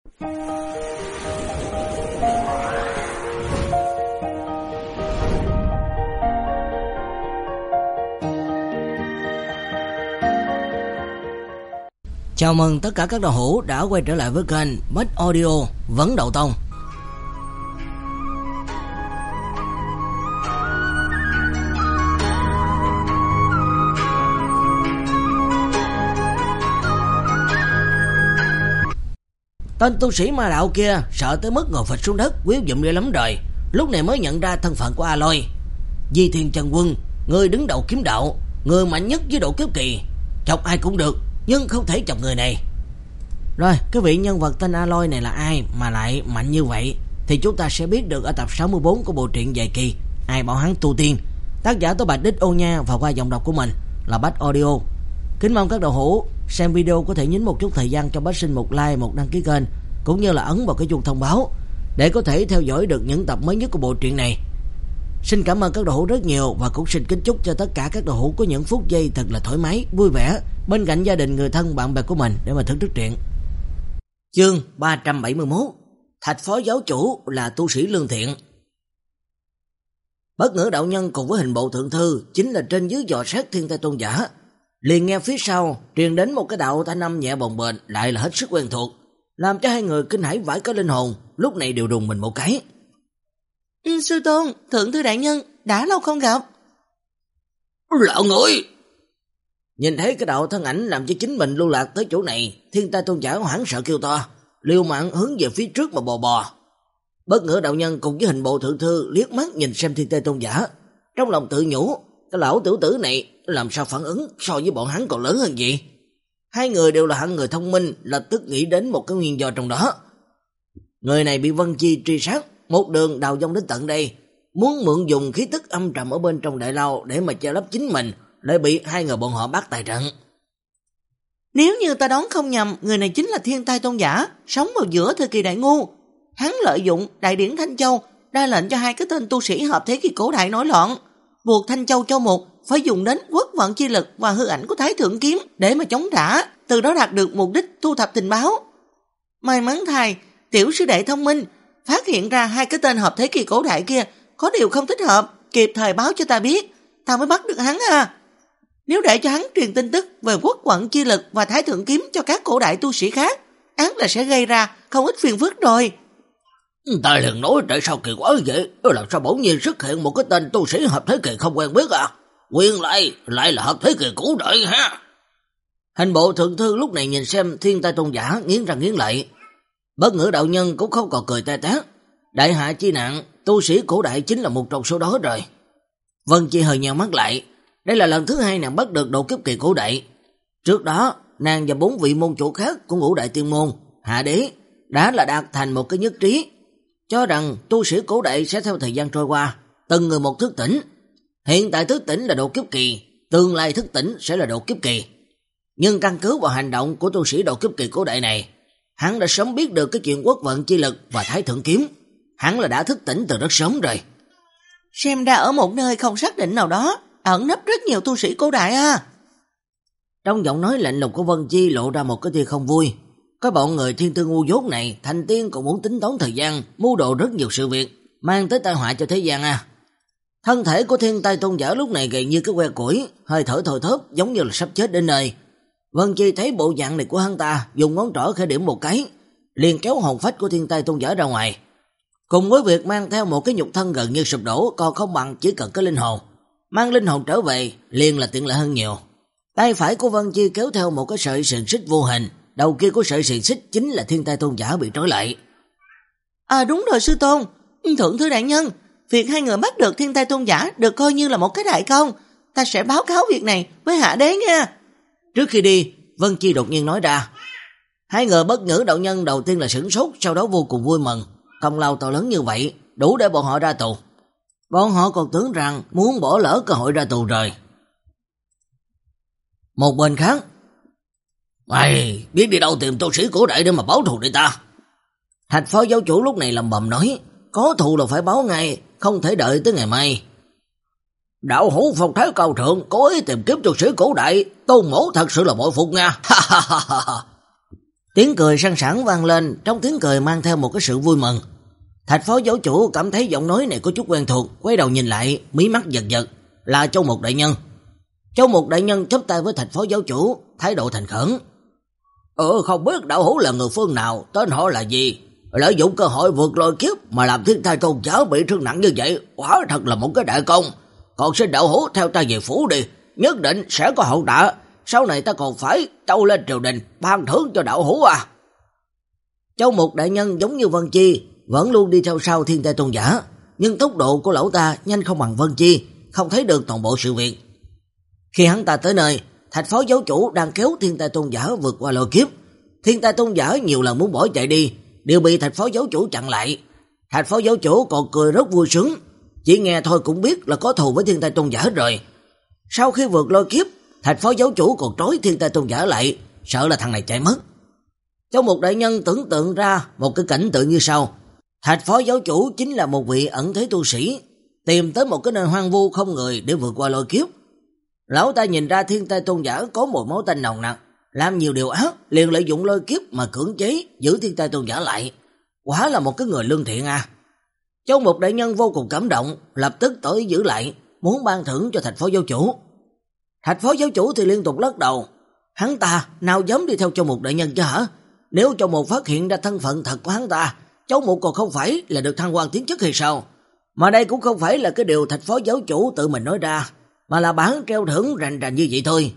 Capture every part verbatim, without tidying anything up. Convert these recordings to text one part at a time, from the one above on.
Chào mừng tất cả các đạo hữu đã quay trở lại với kênh Bách Audio Vấn Đầu Tông. Tên tu sĩ ma đạo kia sợ tới mức ngồi phịch xuống đất, quýu dụm ghê lắm rồi. Lúc này mới nhận ra thân phận của Aloy, Di Thiên Chân Quân, người đứng đầu kiếm đạo, người mạnh nhất với độ kiếp kỳ. Chọc ai cũng được, nhưng không thể chọc người này. Rồi, cái vị nhân vật tên Aloy này là ai mà lại mạnh như vậy thì chúng ta sẽ biết được ở tập sáu mươi bốn của bộ truyện dài kỳ Ai Bảo Hắn Tu Tiên. Tác giả Tô Bạch Đích Ô Nha và qua giọng đọc của mình là Bách Audio. Kính mong các đạo hữu xem video có thể nhấn một chút thời gian cho Bách xin một like, một đăng ký kênh, cũng như là ấn vào cái chuông thông báo để có thể theo dõi được những tập mới nhất của bộ truyện này. Xin cảm ơn các đạo hữu rất nhiều và cũng xin kính chúc cho tất cả các đạo hữu có những phút giây thật là thoải mái, vui vẻ bên cạnh gia đình, người thân, bạn bè của mình để mà thưởng thức truyện. Chương ba trăm bảy mươi mốt. Thạch phó giáo chủ là tu sĩ lương thiện. Bất Ngữ đạo nhân cùng với Hình Bộ thượng thư chính là trên dưới dò xét Thiên Tây Tôn giả. Liền nghe phía sau truyền đến một cái đạo thanh âm nhẹ bồng bềnh, lại là hết sức quen thuộc, làm cho hai người kinh hãi vãi cả linh hồn, lúc này đều đùng mình một cái. Ừ, sư tôn, thượng thư đại nhân, đã lâu không gặp. Lão người! Nhìn thấy cái đạo thân ảnh làm cho chính mình lưu lạc tới chỗ này, Thiên Tây Tôn giả hoảng sợ kêu to, liều mạng hướng về phía trước mà bò bò. Bất Ngữ đạo nhân cùng với Hình Bộ thượng thư liếc mắt nhìn xem Thiên Tây Tôn giả, trong lòng tự nhủ, cái lão tiểu tử này làm sao phản ứng so với bọn hắn còn lớn hơn gì. Hai người đều là hạng người thông minh, lập tức nghĩ đến một cái nguyên do trong đó. Người này bị Vân Chi truy sát, một đường đào vong đến tận đây, muốn mượn dùng khí tức âm trầm ở bên trong đại lao để mà che lấp chính mình, lại bị hai người bọn họ bắt tại trận. Nếu như ta đoán không nhầm, người này chính là Thiên Tây Tôn giả, sống vào giữa thời kỳ Đại Ngu. Hắn lợi dụng đại điển Thanh Châu, ra lệnh cho hai cái tên tu sĩ hợp thế kỷ cổ đại nổi loạn, buộc Thanh Châu Châu Mục phải dùng đến quốc vận chi lực và hư ảnh của Thái Thượng Kiếm để mà chống trả, từ đó đạt được mục đích thu thập tình báo. May mắn thay, tiểu sư đệ thông minh, phát hiện ra hai cái tên hợp thế kỷ cổ đại kia có điều không thích hợp, kịp thời báo cho ta biết, ta mới bắt được hắn à. Nếu để cho hắn truyền tin tức về quốc vận chi lực và Thái Thượng Kiếm cho các cổ đại tu sĩ khác, án là sẽ gây ra không ít phiền phức rồi. Ta liền nói tại sao kỳ quái vậy, làm sao bỗng nhiên xuất hiện một cái tên tu sĩ hợp thế kỳ không quen biết à? Nguyên lại, lại là hợp thế kỳ cổ đại ha. Hình Bộ thượng thư lúc này nhìn xem Thiên Tây Tôn giả nghiến răng nghiến lợi. Bất Ngữ đạo nhân cũng không còn cười tê tét. Đại hạ chi nạn, tu sĩ cổ đại chính là một trong số đó rồi. Vân Chi hơi nheo mắt lại. Đây là lần thứ hai nàng bắt được độ kiếp kỳ cổ đại. Trước đó, nàng và bốn vị môn chủ khác của Ngũ Đại Tiên Môn, Hạ Đế, đã là đạt thành một cái nhất trí, cho rằng tu sĩ cổ đại sẽ theo thời gian trôi qua, từng người một thức tỉnh. Hiện tại thức tỉnh là độ kiếp kỳ, tương lai thức tỉnh sẽ là độ kiếp kỳ. Nhưng căn cứ vào hành động của tu sĩ độ kiếp kỳ cổ đại này, hắn đã sớm biết được cái chuyện quốc vận chi lực và Thái Thượng Kiếm. Hắn là đã thức tỉnh từ rất sớm rồi. Xem ra ở một nơi không xác định nào đó ẩn nấp rất nhiều tu sĩ cổ đại à. Trong giọng nói lạnh lùng của Vân Chi lộ ra một cái tia không vui. Cái bọn người thiên tư ngu dốt này, thành tiên còn muốn tính toán thời gian, mưu đồ rất nhiều sự việc, mang tới tai họa cho thế gian à. Thân thể của Thiên Tây Tôn giả lúc này gầy như cái que củi, hơi thở thoi thóp giống như là sắp chết đến nơi. Vân Chi thấy bộ dạng này của hắn ta, dùng ngón trỏ khẽ điểm một cái, liền kéo hồn phách của Thiên Tây Tôn giả ra ngoài. Cùng với việc mang theo một cái nhục thân gần như sụp đổ, còn không bằng chỉ cần cái linh hồn. Mang linh hồn trở về liền là tiện lợi hơn nhiều. Tay phải của Vân Chi kéo theo một cái sợi xiềng xích vô hình, đầu kia của sợi xiềng xích chính là Thiên Tây Tôn giả bị trói lại. À đúng rồi sư tôn, thượng thư đại nhân, việc hai người bắt được Thiên Tây Tôn giả được coi như là một cái đại công, ta sẽ báo cáo việc này với Hạ Đế nha. Trước khi đi, Vân Chi đột nhiên nói ra. Hai người Bất Ngữ đạo nhân đầu tiên là sửng sốt, sau đó vô cùng vui mừng. Công lao to lớn như vậy, đủ để bọn họ ra tù. Bọn họ còn tưởng rằng muốn bỏ lỡ cơ hội ra tù rồi. Một bên khác, mày biết đi đâu tìm tu sĩ cổ đại để mà báo thù để ta? Thạch phó giáo chủ lúc này lầm bầm nói, có thù là phải báo ngay, không thể đợi tới ngày mai. Đạo hữu phong thái cao thượng, có ý tìm kiếm tu sĩ cổ đại, Tôn mẫu thật sự là bội phục nha. Tiếng cười sang sảng vang lên, trong tiếng cười mang theo một cái sự vui mừng. Thạch phó giáo chủ cảm thấy giọng nói này có chút quen thuộc, quay đầu nhìn lại, mí mắt giật giật, là Châu Mục đại nhân. Châu Mục đại nhân chắp tay với Thạch phó giáo chủ, thái độ thành khẩn. Ừ, không biết đạo hữu là người phương nào, tên họ là gì? Lợi dụng cơ hội vượt lôi kiếp mà làm thiên thai tôn giáo bị thương nặng như vậy, quả thật là một cái đại công. Còn xin đạo hữu theo ta về phủ đi, nhất định sẽ có hậu tạ. Sau này ta còn phải tâu lên triều đình ban thưởng cho đạo hữu à. Châu Mục đại nhân giống như Vân Chi, vẫn luôn đi theo sau thiên thai tôn giả, nhưng tốc độ của lão ta nhanh không bằng Vân Chi, không thấy được toàn bộ sự việc. Khi hắn ta tới nơi, Thạch phó giáo chủ đang kéo thiên tai tôn giả vượt qua lôi kiếp. Thiên tai tôn giả nhiều lần muốn bỏ chạy đi, đều bị Thạch phó giáo chủ chặn lại. Thạch phó giáo chủ còn cười rất vui sướng, chỉ nghe thôi cũng biết là có thù với thiên tai tôn giả rồi. Sau khi vượt lôi kiếp, Thạch phó giáo chủ còn trói thiên tai tôn giả lại, sợ là thằng này chạy mất. Trong một đại nhân tưởng tượng ra một cái cảnh tượng như sau. Thạch phó giáo chủ chính là một vị ẩn thế tu sĩ, tìm tới một cái nơi hoang vu không người để vượt qua lôi kiếp. Lão ta nhìn ra thiên tai tôn giả có mùi máu tanh nồng nặc, làm nhiều điều ác, liền lợi dụng lôi kiếp mà cưỡng chế giữ thiên tai tôn giả lại. Quả là một cái người lương thiện à. Trong một đại nhân vô cùng cảm động, lập tức tới giữ lại, muốn ban thưởng cho Thạch phó giáo chủ. Thạch phó giáo chủ thì liên tục lắc đầu. Hắn ta nào dám đi theo Châu Mục đại nhân chứ hả? Nếu Châu Mục phát hiện ra thân phận thật của hắn ta, Châu Mục còn không phải là được thăng quan tiến chức hay sao? Mà đây cũng không phải là cái điều Thạch phó giáo chủ tự mình nói ra, mà là bán treo thưởng rành rành như vậy thôi.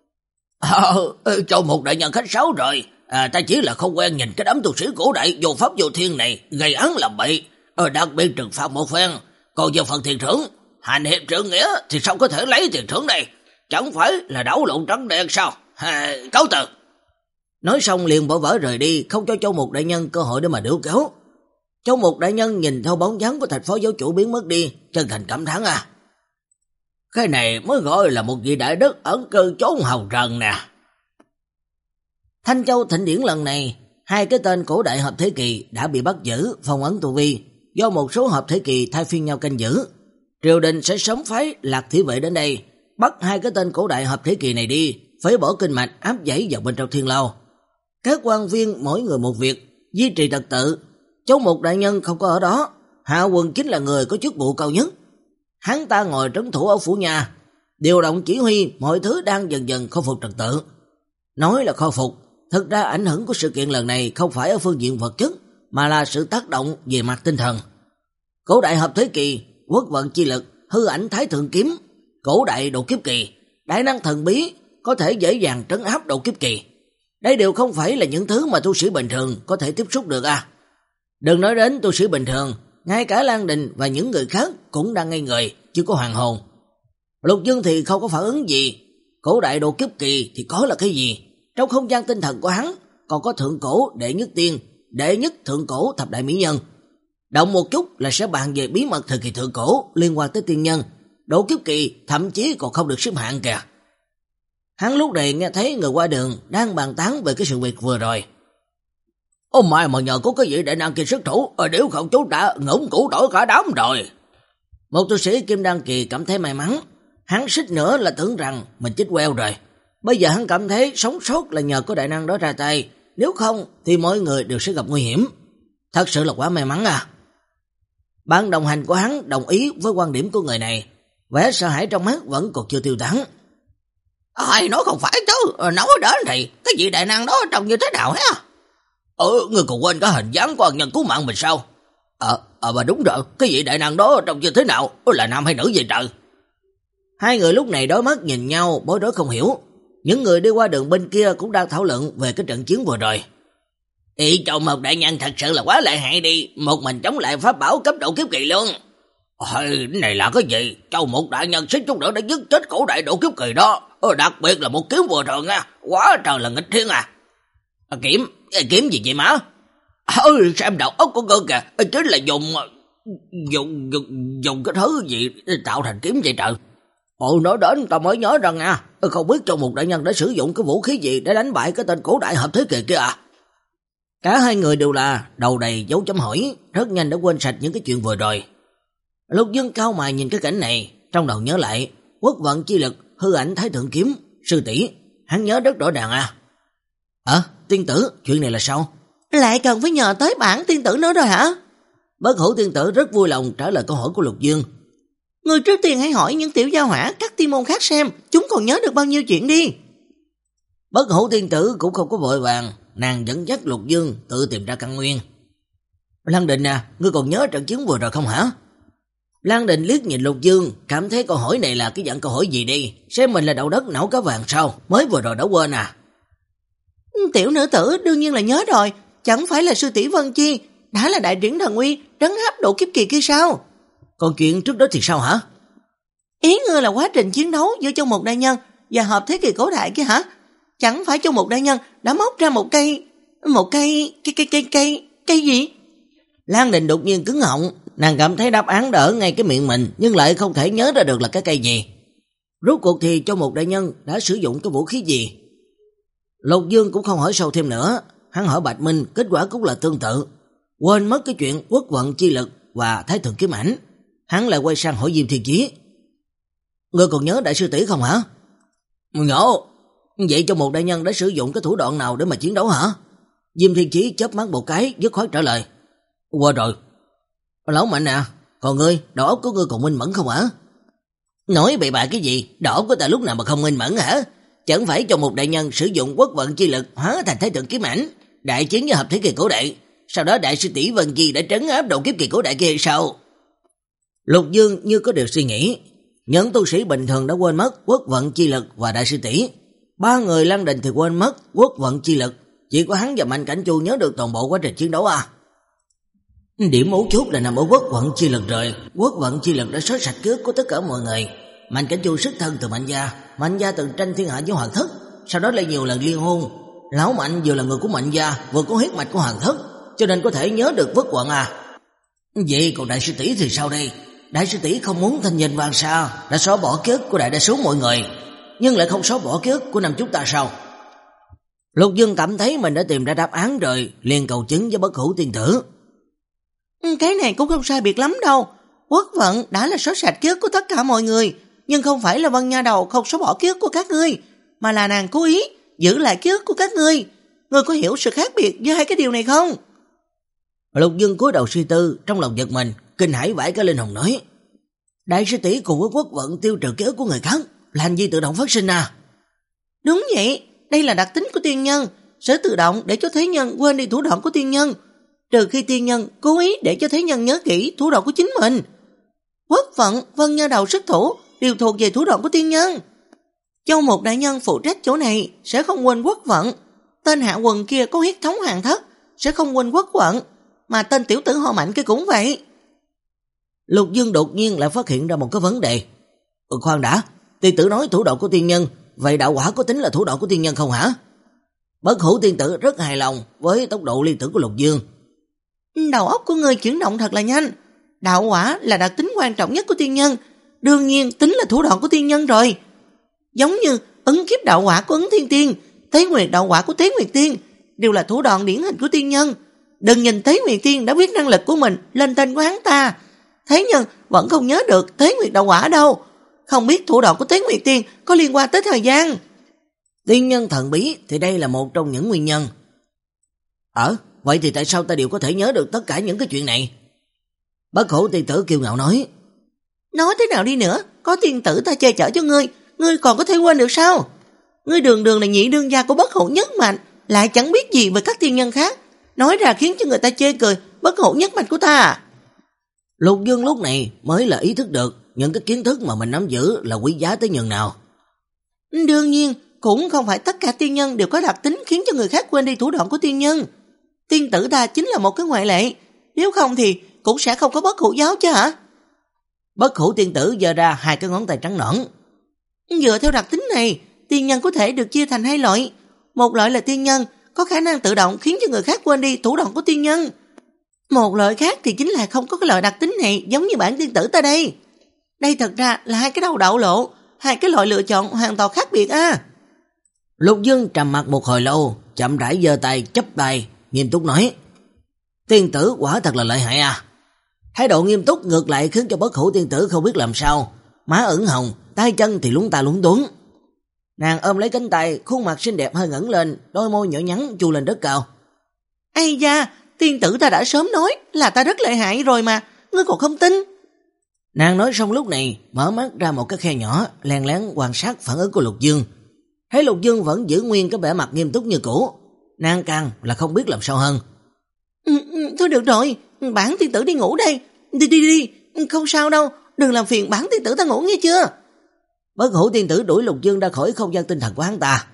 Ờ, Châu Mục đại nhân khách sáo rồi, à, ta chỉ là không quen nhìn cái đám tu sĩ cổ đại vô pháp vô thiên này gây án làm bậy, ờ, đặc biệt trừng phạt một phen. Còn về phần tiền thưởng, hành hiệp trượng nghĩa thì sao có thể lấy tiền thưởng này? Chẳng phải là đảo lộn trắng đen sao? À, cáo từ. Nói xong liền bỏ vở rời đi, không cho Châu Mục đại nhân cơ hội để mà điếu kéo. Châu Mục đại nhân nhìn theo bóng dáng của Thạch phó giáo chủ biến mất đi, chân thành cảm thán à. Cái này mới gọi là một vị đại đức ẩn cư chốn hồng trần nè. Thanh Châu thịnh điển lần này, hai cái tên cổ đại hợp thế kỳ đã bị bắt giữ, phong ấn tu vi, do một số hợp thế kỳ thay phiên nhau canh giữ. Triều đình sẽ sớm phái Lạc Thị Vệ đến đây, bắt hai cái tên cổ đại hợp thế kỳ này đi, phế bỏ kinh mạch áp giải vào bên trong thiên lao. Các quan viên mỗi người một việc, duy trì trật tự. Châu Mục đại nhân không có ở đó, Hạ Quần chính là người có chức vụ cao nhất. Hắn ta ngồi trấn thủ ở phủ nhà, điều động chỉ huy, mọi thứ đang dần dần khôi phục trật tự. Nói là khôi phục, thực ra ảnh hưởng của sự kiện lần này không phải ở phương diện vật chất, mà là sự tác động về mặt tinh thần. Cổ đại hợp thế kỳ, quốc vận chi lực, hư ảnh thái thượng kiếm, cổ đại độ kiếp kỳ, đại năng thần bí có thể dễ dàng trấn áp độ kiếp kỳ. Đây đều không phải là những thứ mà tu sĩ bình thường có thể tiếp xúc được à. Đừng nói đến tu sĩ bình thường, ngay cả Lan Đình và những người khác cũng đang ngây người, chưa có hoàn hồn. Lục Dương thì không có phản ứng gì, cổ đại độ kiếp kỳ thì có là cái gì? Trong không gian tinh thần của hắn còn có thượng cổ đệ nhất tiên, đệ nhất thượng cổ thập đại mỹ nhân. Động một chút là sẽ bàn về bí mật thời kỳ thượng cổ liên quan tới tiên nhân, độ kiếp kỳ thậm chí còn không được xếp hạng kìa. Hắn lúc này nghe thấy người qua đường đang bàn tán về cái sự việc vừa rồi. Ô mai mà nhờ có cái gì để năng kỳ sức thủ, nếu không chú đã ngỗng củ đổi cả đám rồi. Một tu sĩ kim đan kỳ cảm thấy may mắn, hắn xích nữa là tưởng rằng mình chết queo rồi. Bây giờ hắn cảm thấy sống sót là nhờ có đại năng đó ra tay, nếu không thì mọi người đều sẽ gặp nguy hiểm. Thật sự là quá may mắn à. Bạn đồng hành của hắn đồng ý với quan điểm của người này, vẻ sợ hãi trong mắt vẫn còn chưa tiêu tán. Ai nói không phải chứ, nói đến thì cái vị đại năng đó trông như thế nào hả? Ừ, người còn quên cả hình dáng của ân nhân cứu mạng mình sao? Ờ, à, mà đúng rồi, cái vị đại năng đó trông như thế nào, là nam hay nữ vậy trời? Hai người lúc này đối mắt nhìn nhau, bối rối không hiểu. Những người đi qua đường bên kia cũng đang thảo luận về cái trận chiến vừa rồi. Ý Châu Mục đại nhân thật sự là quá lợi hại đi, một mình chống lại pháp bảo cấp độ kiếp kỳ luôn. Ôi, này là cái gì? Châu Mục đại nhân xích chút nữa đã dứt chết cổ đại độ kiếp kỳ đó, đặc biệt là một kiếm vừa rồi nha, quá trời là nghịch thiên à. À, kiếm, kiếm gì vậy má? Ừ, xem đầu óc của ngươi kìa, chính là dùng, dùng, dùng, dùng cái thứ gì tạo thành kiếm vậy trời. Ồ, nói đến ta mới nhớ rằng à, không biết Châu Mục đại nhân đã sử dụng cái vũ khí gì để đánh bại cái tên cổ đại hợp thế kỳ kia à? Cả hai người đều là đầu đầy dấu chấm hỏi, rất nhanh đã quên sạch những cái chuyện vừa rồi. Lục Dương cao mày nhìn cái cảnh này, trong đầu nhớ lại quốc vận chi lực, hư ảnh thái thượng kiếm, sư tỷ, hắn nhớ rất rõ ràng à. Hả? tiên tử, chuyện này là sao? Lại cần phải nhờ tới bản tiên tử nữa rồi hả? Bất Hủ tiên tử rất vui lòng trả lời câu hỏi của Lục Dương. Người trước tiên hãy hỏi những tiểu gia hỏa các tiên môn khác xem chúng còn nhớ được bao nhiêu chuyện đi. Bất Hủ tiên tử cũng không có vội vàng, nàng dẫn dắt Lục Dương tự tìm ra căn nguyên. Lăng Định à, ngươi còn nhớ trận chiến vừa rồi không hả? Lăng Định liếc nhìn Lục Dương, cảm thấy câu hỏi này là cái dạng câu hỏi gì đi, xem mình là đậu đất nấu cá vàng sao, mới vừa rồi đã quên à. Tiểu nữ tử đương nhiên là nhớ rồi, chẳng phải là sư tỷ Vân Chi đã là đại triển thần uy trấn áp độ kiếp kỳ kia sao? Còn chuyện trước đó thì sao hả? Ý ngươi là quá trình chiến đấu giữa Châu Mục đại nhân và hợp thế kỷ cổ đại kia hả? Chẳng phải Châu Mục đại nhân đã móc ra một cây, một cây, cây cây cây cây, cây gì? Lan Đình đột nhiên cứng họng, nàng cảm thấy đáp án đã ở ngay cái miệng mình, nhưng lại không thể nhớ ra được là cái cây gì. Rốt cuộc thì Châu Mục đại nhân đã sử dụng cái vũ khí gì? Lục Dương cũng không hỏi sâu thêm nữa, hắn hỏi Bạch Minh, kết quả cũng là tương tự. Quên mất cái chuyện quốc vận chi lực và thái thượng kiếm ảnh, hắn lại quay sang hỏi Diêm Thiên Chí. Ngươi còn nhớ đại sư tỷ không hả? Nhớ. Vậy Châu Mục đại nhân đã sử dụng cái thủ đoạn nào để mà chiến đấu hả? Diêm Thiên Chí chớp mắt một cái, dứt khoát trả lời. Quên rồi. Lão Mạnh à, còn ngươi, đầu óc của ngươi còn minh mẫn không hả? Nói bậy bạ cái gì, đầu óc của ta lúc nào mà không minh mẫn hả? Chẳng phải Châu Mục đại nhân sử dụng quốc vận chi lực hóa thành thái thượng kiếm ảnh, đại chiến với hợp thế kỳ cổ đại, sau đó đại sư tỷ Vân Chi đã trấn áp độ kiếp kỳ cổ đại kia hay sao? Lục Dương như có điều suy nghĩ, những tu sĩ bình thường đã quên mất quốc vận chi lực và đại sư tỷ, ba người Lăng Đình thì quên mất quốc vận chi lực, chỉ có hắn và Mạnh Cảnh Chu nhớ được toàn bộ quá trình chiến đấu à. Điểm mấu chốt là nằm ở quốc vận chi lực rồi, quốc vận chi lực đã xóa sạch ký ức của tất cả mọi người. Mạnh Cảnh Chu xuất thân từ Mạnh gia, Mạnh gia từng tranh thiên hạ với Hoàng Thất, sau đó lại nhiều lần liên hôn. Lão Mạnh vừa là người của Mạnh gia, vừa có huyết mạch của Hoàng Thất, cho nên có thể nhớ được quốc vận à. Vậy còn đại sư tỷ thì sao đây? Đại sư tỷ không muốn thanh danh vang xa, đã xóa bỏ ký ức của đại đa số mọi người, nhưng lại không xóa bỏ ký ức của năm chúng ta sao? Lục Dương cảm thấy mình đã tìm ra đáp án rồi, liền cầu chứng với Bất Hủ tiên tử. Cái này cũng không sai biệt lắm đâu. Quốc vận đã là xóa sạch ký ức của tất cả mọi người, nhưng không phải là Vân Nha Đầu không xóa bỏ ký ức của các ngươi, mà là nàng cố ý giữ lại ký ức của các ngươi. Ngươi có hiểu sự khác biệt giữa hai cái điều này không? Lục Dương cúi đầu suy tư, trong lòng giật mình, kinh hãi vãi cả linh hồn nói. Đại sư tỷ cùng với quốc vận tiêu trừ ký ức của người khác, là hành vi tự động phát sinh à? Đúng vậy, đây là đặc tính của tiên nhân, sẽ tự động để cho thế nhân quên đi thủ đoạn của tiên nhân, trừ khi tiên nhân cố ý để cho thế nhân nhớ kỹ thủ đoạn của chính mình. Quốc vận, Vân Nha Đầu xuất thủ đều thuộc về thủ đoạn của tiên nhân. Châu Mục đại nhân phụ trách chỗ này sẽ không quên quốc vận, tên hạ quần kia có huyết thống Hoàng Thất sẽ không quên quốc vận, mà tên tiểu tử họ Mạnh kia cũng vậy. Lục Dương đột nhiên lại phát hiện ra một cái vấn đề. Ừ, khoan đã, tiên tử nói thủ đoạn của tiên nhân, vậy đạo quả có tính là thủ đoạn của tiên nhân không hả? Bất Hủ tiên tử rất hài lòng với tốc độ liên tưởng của Lục Dương. Đầu óc của ngươi chuyển động thật là nhanh. Đạo quả là đặc tính quan trọng nhất của tiên nhân, đương nhiên tính là thủ đoạn của tiên nhân rồi. Giống như ứng kiếp đạo quả của Ứng Thiên Tiên, Tế Nguyệt đạo quả của Tế Nguyệt Tiên đều là thủ đoạn điển hình của tiên nhân. Đừng nhìn Tế Nguyệt Tiên đã viết năng lực của mình lên tên của hắn ta, thế nhưng vẫn không nhớ được Tế Nguyệt đạo quả đâu, không biết thủ đoạn của Tế Nguyệt Tiên có liên quan tới thời gian. Tiên nhân thần bí thì đây là một trong những nguyên nhân. Ờ, vậy thì tại sao ta đều có thể nhớ được tất cả những cái chuyện này? Bất Hủ tiên tử kiêu ngạo nói. Nói thế nào đi nữa, có tiên tử ta che chở cho ngươi, ngươi còn có thể quên được sao? Ngươi đường đường là nhị đương gia của Bất Hủ nhất mạch, lại chẳng biết gì về các tiên nhân khác, nói ra khiến cho người ta chê cười Bất Hủ nhất mạch của ta. Lục Dương lúc này mới là ý thức được những cái kiến thức mà mình nắm giữ là quý giá tới nhường nào. Đương nhiên, cũng không phải tất cả tiên nhân đều có đặc tính khiến cho người khác quên đi thủ đoạn của tiên nhân. Tiên tử ta chính là một cái ngoại lệ, nếu không thì cũng sẽ không có Bất Hủ giáo chứ hả? Bất Hủ tiên tử giơ ra hai cái ngón tay trắng nõn. Dựa theo đặc tính này, tiên nhân có thể được chia thành hai loại. Một loại là tiên nhân có khả năng tự động khiến cho người khác quên đi thủ đoạn của tiên nhân. Một loại khác thì chính là không có cái loại đặc tính này, giống như bản tiên tử ta đây. Đây thật ra là hai cái đầu đậu lộ, hai cái loại lựa chọn hoàn toàn khác biệt à. Lục Dương trầm mặt một hồi lâu, chậm rãi giơ tay chắp tay, nghiêm túc nói. Tiên tử quả thật là lợi hại à. Thái độ nghiêm túc ngược lại khiến cho Bất Hủ tiên tử không biết làm sao, má ửng hồng, tay chân thì lúng ta lúng túng. Nàng ôm lấy cánh tay, khuôn mặt xinh đẹp hơi ngẩng lên, đôi môi nhỏ nhắn chu lên rất cao. Ây da, tiên tử ta đã sớm nói là ta rất lợi hại rồi mà, ngươi còn không tin. Nàng nói xong lúc này, mở mắt ra một cái khe nhỏ, lén lén quan sát phản ứng của Lục Dương. Thấy Lục Dương vẫn giữ nguyên cái vẻ mặt nghiêm túc như cũ, nàng càng là không biết làm sao hơn. Ừ, thôi được rồi, bản tiên tử đi ngủ đây. Đi đi đi, không sao đâu, đừng làm phiền bản tiên tử ta ngủ nghe chưa. Bất Hủ tiên tử đuổi Lục Dương ra khỏi không gian tinh thần của hắn ta.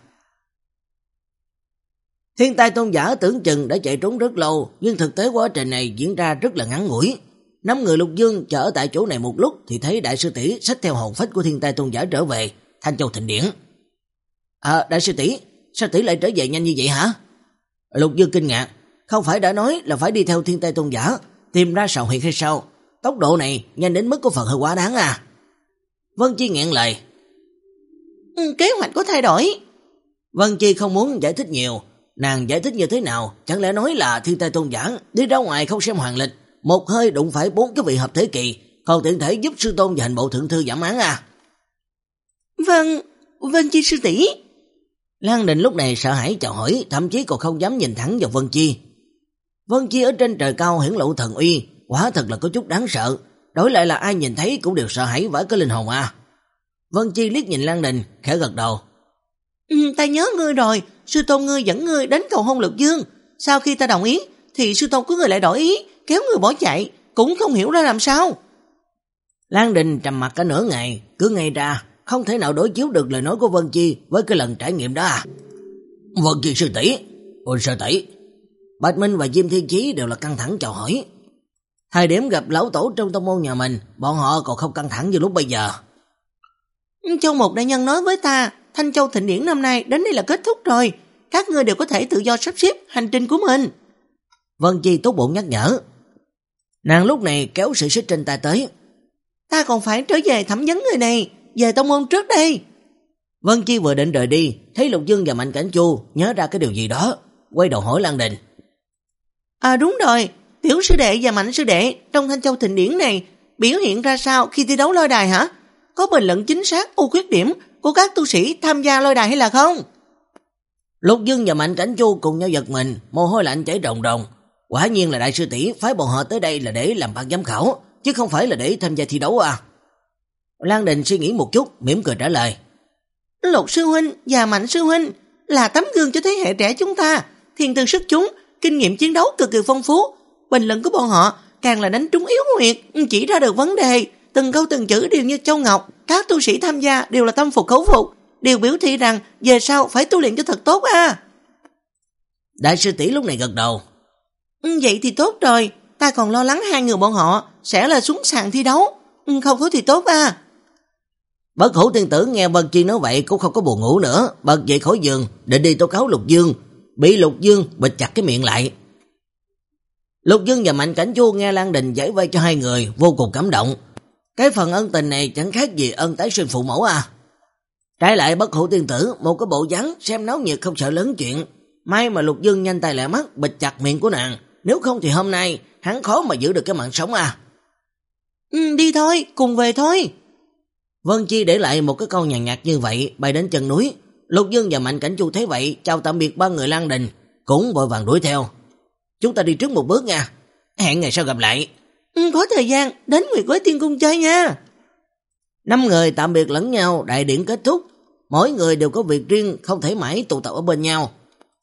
Thiên Tai tôn giả tưởng chừng đã chạy trốn rất lâu, nhưng thực tế quá trình này diễn ra rất là ngắn ngủi. Năm người Lục Dương chờ ở tại chỗ này một lúc thì thấy đại sư tỷ xách theo hồn phách của Thiên Tai tôn giả trở về Thanh Châu Thịnh Điển. À, đại sư tỷ, sao tỷ lại trở về nhanh như vậy hả? Lục Dương kinh ngạc, không phải đã nói là phải đi theo Thiên Tai tôn giả tìm ra sào huyệt hay sao? Tốc độ này nhanh đến mức có phần hơi quá đáng à. Vân Chi nghẹn lời. Ừ, kế hoạch có thay đổi. Vân Chi không muốn giải thích nhiều. Nàng giải thích như thế nào? Chẳng lẽ nói là Thiên Tai tôn giả đi ra ngoài không xem hoàng lịch, một hơi đụng phải bốn cái vị hợp thế kỳ, còn tiện thể giúp sư tôn và hành bộ thượng thư giảm án à? Vâng, Vân Chi sư tỷ. Lan Định lúc này sợ hãi chào hỏi, thậm chí còn không dám nhìn thẳng vào Vân Chi. Vân Chi ở trên trời cao hiển lộ thần uy, quả thật là có chút đáng sợ, đổi lại là ai nhìn thấy cũng đều sợ hãi vãi cái linh hồn à. Vân Chi liếc nhìn Lan Định, khẽ gật đầu. Ừ, ta nhớ ngươi rồi, sư tôn ngươi dẫn ngươi đến cầu hôn Lục Dương. Sau khi ta đồng ý, thì sư tôn của ngươi lại đổi ý, kéo người bỏ chạy, cũng không hiểu ra làm sao. Lan Định trầm mặt cả nửa ngày, cứ ngay ra, không thể nào đối chiếu được lời nói của Vân Chi với cái lần trải nghiệm đó à. Vân Chi sư tỷ, ôi sư tỷ. Bạch Minh và Diêm Thiên Chí đều là căng thẳng chào hỏi. Thời điểm gặp lão tổ trong tông môn nhà mình, bọn họ còn không căng thẳng như lúc bây giờ. Châu Mục đại nhân nói với ta, Thanh Châu Thịnh Điển năm nay đến đây là kết thúc rồi, các ngươi đều có thể tự do sắp xếp hành trình của mình. Vân Chi tốt bụng nhắc nhở. Nàng lúc này kéo sợi xích trên tay tới. Ta còn phải trở về thẩm vấn người này, về tông môn trước đây. Vân Chi vừa định rời đi, thấy Lục Dương và Mạnh Cảnh Chu nhớ ra cái điều gì đó, quay đầu hỏi Lan Định. À đúng rồi, tiểu sư đệ và Mạnh sư đệ trong Thanh Châu Thịnh Điển này biểu hiện ra sao khi thi đấu lôi đài hả? Có bình luận chính xác ưu khuyết điểm của các tu sĩ tham gia lôi đài hay là không? Lục Dương và Mạnh Cảnh Chu cùng nhau giật mình, mồ hôi lạnh chảy ròng ròng. Quả nhiên là đại sư tỷ phái bọn họ tới đây là để làm ban giám khảo, chứ không phải là để tham gia thi đấu à. Lan Định suy nghĩ một chút, mỉm cười trả lời. Lục sư huynh và Mạnh sư huynh là tấm gương cho thế hệ trẻ chúng ta, thiên tư xuất chúng, kinh nghiệm chiến đấu cực kỳ phong phú. Bình luận của bọn họ càng là đánh trúng yếu huyệt, chỉ ra được vấn đề, từng câu từng chữ đều như châu ngọc. Các tu sĩ tham gia đều là tâm phục khẩu phục, đều biểu thị rằng về sau phải tu luyện cho thật tốt à. Đại sư tỷ lúc này gật đầu. Vậy thì tốt rồi, ta còn lo lắng hai người bọn họ sẽ là xuống sàn thi đấu, không có thì tốt à. Bất Hủ tiên tử nghe Vân Chi nói vậy cũng không có buồn ngủ nữa, bật dậy khỏi giường định đi tố cáo Lục Dương, bị Lục Dương bịt chặt cái miệng lại. Lục Dương và Mạnh Cảnh Chu nghe Lan Định giải vây cho hai người vô cùng cảm động. Cái phần ân tình này chẳng khác gì ân tái sinh phụ mẫu à. Trái lại Bất Hủ tiên tử một cái bộ dáng xem náo nhiệt không sợ lớn chuyện. May mà Lục Dương nhanh tay lẹ mắt bịt chặt miệng của nàng, nếu không thì hôm nay hắn khó mà giữ được cái mạng sống à. Ừ, đi thôi, cùng về thôi. Vân Chi để lại một cái câu nhàn nhạt như vậy, bay đến chân núi. Lục Dương và Mạnh Cảnh Chu thấy vậy, chào tạm biệt ba người Lan Đình, cũng vội vàng đuổi theo. Chúng ta đi trước một bước nha, hẹn ngày sau gặp lại. Ừ, có thời gian đến Nguyệt Quế Tiên Cung chơi nha. Năm người tạm biệt lẫn nhau, đại điển kết thúc, mỗi người đều có việc riêng, không thể mãi tụ tập ở bên nhau.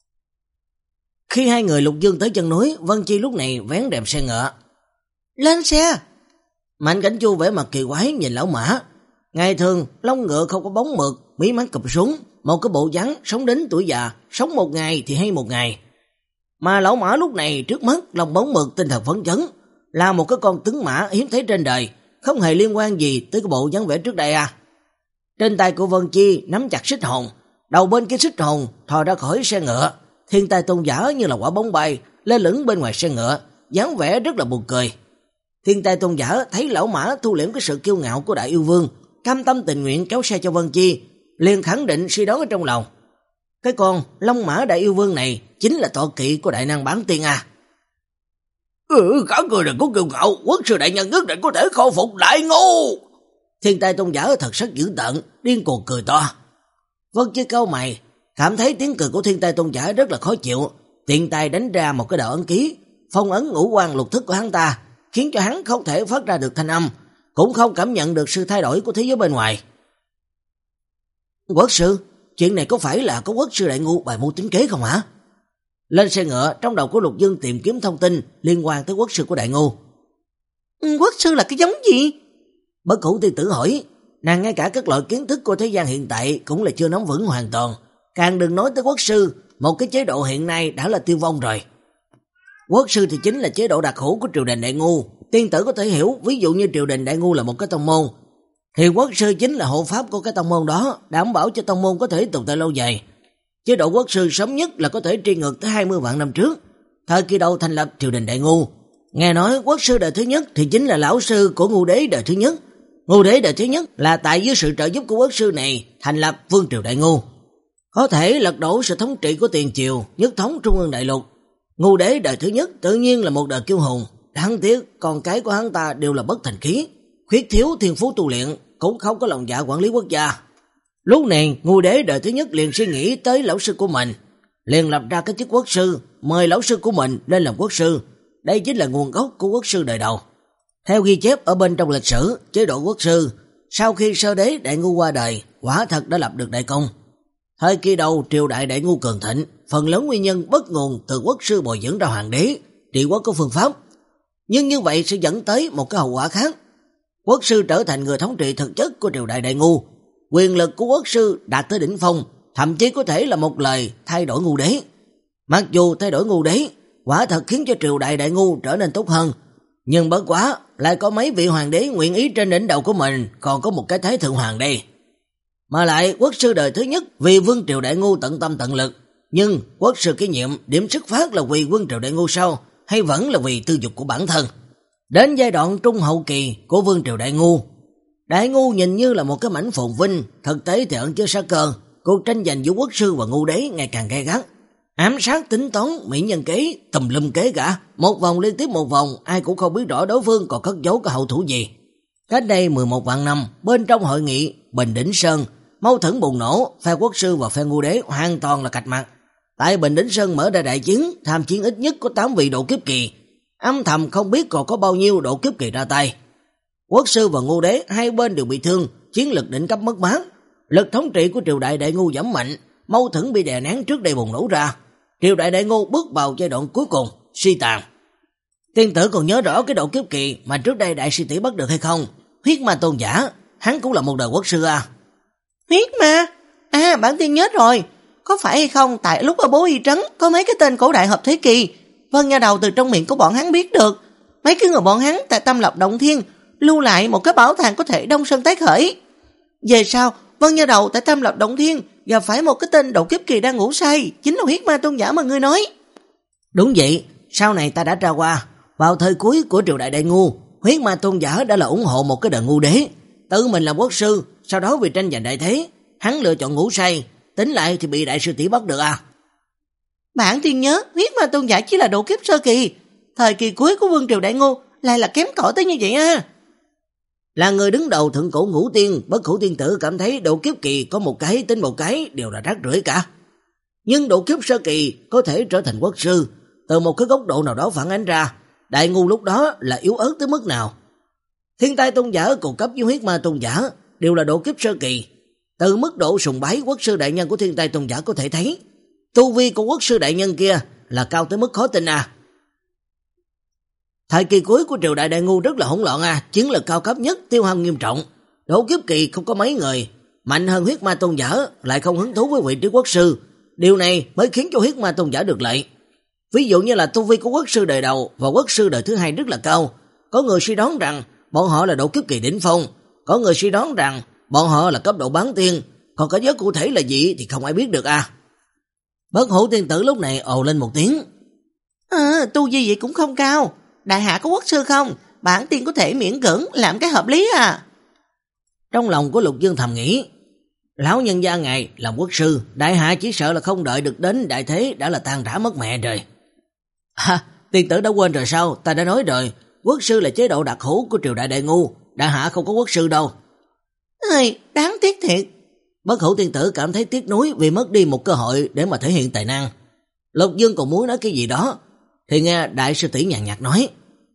Khi hai người Lục Dương tới chân núi, Vân Chi lúc này vén đèm xe ngựa. Lên xe. Mạnh Cảnh Chu vẻ mặt kỳ quái nhìn lão mã. Ngày thường lông ngựa không có bóng mượt, mí mắt cụp xuống, một cái bộ dáng sống đến tuổi già, sống một ngày thì hay một ngày. Mà lão mã lúc này trước mắt lòng bóng mượt, tinh thần phấn chấn, là một cái con tướng mã hiếm thấy trên đời, không hề liên quan gì tới cái bộ dáng vẻ trước đây à. Trên tay của Vân Chi nắm chặt xích hồn, đầu bên cái xích hồn thò ra khỏi xe ngựa, thiên tai tôn giả như là quả bóng bay lơ lửng bên ngoài xe ngựa, dáng vẻ rất là buồn cười. Thiên tai tôn giả thấy lão mã thu liễm cái sự kiêu ngạo của đại yêu vương, cam tâm tình nguyện kéo xe cho Vân Chi, liền khẳng định suy đoán ở trong lòng. Cái con Long Mã đại yêu vương này chính là tọa kỵ của đại năng Bán Tiên à. Ừ, cả người đừng có kiêu ngạo, quốc sư đại nhân nhất định có thể khôi phục đại ngu. Thiên tai tôn giả thật sắc dữ tợn, điên cuồng cười to. Vân Chi cau mày, cảm thấy tiếng cười của Thiên Tai Tôn giả rất là khó chịu, tiện tay đánh ra một cái đạo ấn ký, phong ấn ngũ quan lục thức của hắn ta, khiến cho hắn không thể phát ra được thanh âm, cũng không cảm nhận được sự thay đổi của thế giới bên ngoài. Quốc sư, chuyện này có phải là có quốc sư đại ngu bài mưu tính kế không hả? Lên xe ngựa, trong đầu của Lục Dương tìm kiếm thông tin liên quan tới quốc sư của đại ngu. Quốc sư là cái giống gì? Bất Hủ Tiên Tử hỏi, nàng ngay cả các loại kiến thức của thế gian hiện tại cũng là chưa nắm vững hoàn toàn, càng đừng nói tới quốc sư, một cái chế độ hiện nay đã là tiêu vong rồi. Quốc sư thì chính là chế độ đặc hữu của triều đình đại ngu, tiên tử có thể hiểu, ví dụ như triều đình đại ngu là một cái tông môn, thì quốc sư chính là hộ pháp của cái tông môn đó, đảm bảo cho tông môn có thể tồn tại lâu dài. Chế độ quốc sư sớm nhất là có thể truy ngược tới hai mươi vạn năm trước, thời kỳ đầu thành lập triều đình đại ngu. Nghe nói quốc sư đời thứ nhất thì chính là lão sư của Ngưu Đế đời thứ nhất. Ngưu Đế đời thứ nhất là tại dưới sự trợ giúp của quốc sư này thành lập vương triều đại ngu, có thể lật đổ sự thống trị của tiền triều, nhất thống trung ương đại lục. Ngưu Đế đời thứ nhất tự nhiên là một đời kiêu hùng, đáng tiếc con cái của hắn ta đều là bất thành khí, khuyết thiếu thiên phú tu luyện, cũng không có lòng dạ quản lý quốc gia. Lúc này Ngưu Đế đời thứ nhất liền suy nghĩ tới lão sư của mình, liền lập ra cái chức quốc sư, mời lão sư của mình lên làm quốc sư. Đây chính là nguồn gốc của quốc sư đời đầu. Theo ghi chép ở bên trong lịch sử, chế độ quốc sư sau khi sơ đế đại ngu qua đời, quả thật đã lập được đại công. Thời kỳ đầu triều đại đại ngu cường thịnh, phần lớn nguyên nhân bắt nguồn từ quốc sư bồi dưỡng ra hoàng đế, trị quốc có phương pháp. Nhưng như vậy sẽ dẫn tới một cái hậu quả khác. Quốc sư trở thành người thống trị thực chất của triều đại đại ngu, quyền lực của quốc sư đạt tới đỉnh phong, thậm chí có thể là một lời thay đổi Ngưu Đế. Mặc dù thay đổi Ngưu Đế quả thật khiến cho triều đại đại ngu trở nên tốt hơn, nhưng bất quá lại có mấy vị hoàng đế nguyện ý trên đỉnh đầu của mình còn có một cái thái thượng hoàng đây. Mà lại quốc sư đời thứ nhất vì vương triều đại ngu tận tâm tận lực, nhưng quốc sư kế nhiệm điểm xuất phát là vì vương triều đại ngu sao, hay vẫn là vì tư dục của bản thân? Đến giai đoạn trung hậu kỳ của vương triều đại ngu, đại ngu nhìn như là một cái mảnh phồn vinh, thực tế thì ẩn chứa sát cơ. Cuộc tranh giành giữa quốc sư và Ngưu Đế ngày càng gay gắt, ám sát tính toán, mỹ nhân kế, tùm lum kế cả, một vòng liên tiếp một vòng, ai cũng không biết rõ đối phương còn cất giấu cái hậu thủ gì. Cách đây mười một vạn năm, bên trong hội nghị Bình Đỉnh Sơn, mâu thuẫn bùng nổ, phe quốc sư và phe Ngưu Đế hoàn toàn là cạch mặt. Tại Bình Đỉnh Sơn mở ra đại chiến, tham chiến ít nhất có tám vị độ kiếp kỳ, âm thầm không biết còn có bao nhiêu độ kiếp kỳ ra tay. Quốc sư và Ngưu Đế hai bên đều bị thương, chiến lực đỉnh cấp mất mát, lực thống trị của triều đại đại ngu giảm mạnh, mâu thuẫn bị đè nén trước đây bùng nổ ra. Triều đại đại ngu bước vào giai đoạn cuối cùng, suy tàn. Tiên tử còn nhớ rõ cái độ kiếp kỳ mà trước đây đại sư tỷ bắt được hay không? Huyết Ma Tôn giả, hắn cũng là một đời quốc sư à? Huyết Ma? À, bản tiên nhớ rồi. Có phải hay không tại lúc ở Bố Y Trấn có mấy cái tên cổ đại hợp thế kỳ, Vân Nha Đầu từ trong miệng của bọn hắn biết được. Mấy cái người bọn hắn tại Tâm Lộc Động Thiên lưu lại một cái bảo tàng có thể đông sơn tái khởi. Về sau, Vân Nha Đầu tại Tâm Lộc Động Thiên gặp phải một cái tên độ kiếp kỳ đang ngủ say, chính là Huyết Ma Tôn giả mà ngươi nói. Đúng vậy, sau này ta đã tra qua, vào thời cuối của triều đại đại ngu, Huyết Ma Tôn giả đã là ủng hộ một cái đời Ngưu Đế, tự mình làm quốc sư, sau đó vì tranh giành đại thế, hắn lựa chọn ngủ say, tính lại thì bị đại sư tỷ bắt được à. Bản tiên nhớ Huyết Ma Tôn giả chỉ là độ kiếp sơ kỳ, thời kỳ cuối của vương triều đại ngu lại là kém cỏi tới như vậy à. Là người đứng đầu thượng cổ ngũ tiên, Bất Hủ Tiên Tử cảm thấy độ kiếp kỳ có một cái tính một cái đều là rác rưởi cả. Nhưng độ kiếp sơ kỳ có thể trở thành quốc sư, từ một cái góc độ nào đó phản ánh ra đại ngu lúc đó là yếu ớt tới mức nào. Thiên Tai Tôn giả cùng cấp với Huyết Ma Tôn giả đều là độ kiếp sơ kỳ. Từ mức độ sùng bái quốc sư đại nhân của Thiên Tai Tôn giả có thể thấy, tu vi của quốc sư đại nhân kia là cao tới mức khó tin à. Thời kỳ cuối của triều đại đại ngu rất là hỗn loạn à, chiến lược cao cấp nhất tiêu hao nghiêm trọng, độ kiếp kỳ không có mấy người, mạnh hơn Huyết Ma Tôn giả lại không hứng thú với vị trí quốc sư, điều này mới khiến cho Huyết Ma Tôn giả được lợi. Ví dụ như là tu vi của quốc sư đời đầu và quốc sư đời thứ hai rất là cao, có người suy đoán rằng bọn họ là độ kiếp kỳ đỉnh phong, có người suy đoán rằng bọn họ là cấp độ bán tiên, còn cái giới cụ thể là gì thì không ai biết được à. Bất Hủ Tiên Tử lúc này ồ lên một tiếng. À, tu vi vậy cũng không cao, đại hạ có quốc sư không? Bản tiên có thể miễn cưỡng làm cái hợp lý à. Trong lòng của Lục Dương thầm nghĩ, lão nhân gia ngài làm quốc sư, đại hạ chỉ sợ là không đợi được đến đại thế đã là tan rã mất mẹ rồi. Ha, tiên tử đã quên rồi sao? Ta đã nói rồi, quốc sư là chế độ đặc hữu của triều đại đại ngu, đại hạ không có quốc sư đâu. Ơi, đáng tiếc thiệt. Bất Hủ tiên tử cảm thấy tiếc nuối vì mất đi một cơ hội để mà thể hiện tài năng. Lục Dương còn muốn nói cái gì đó, thì nghe đại sư tỷ nhàn nhạt nói: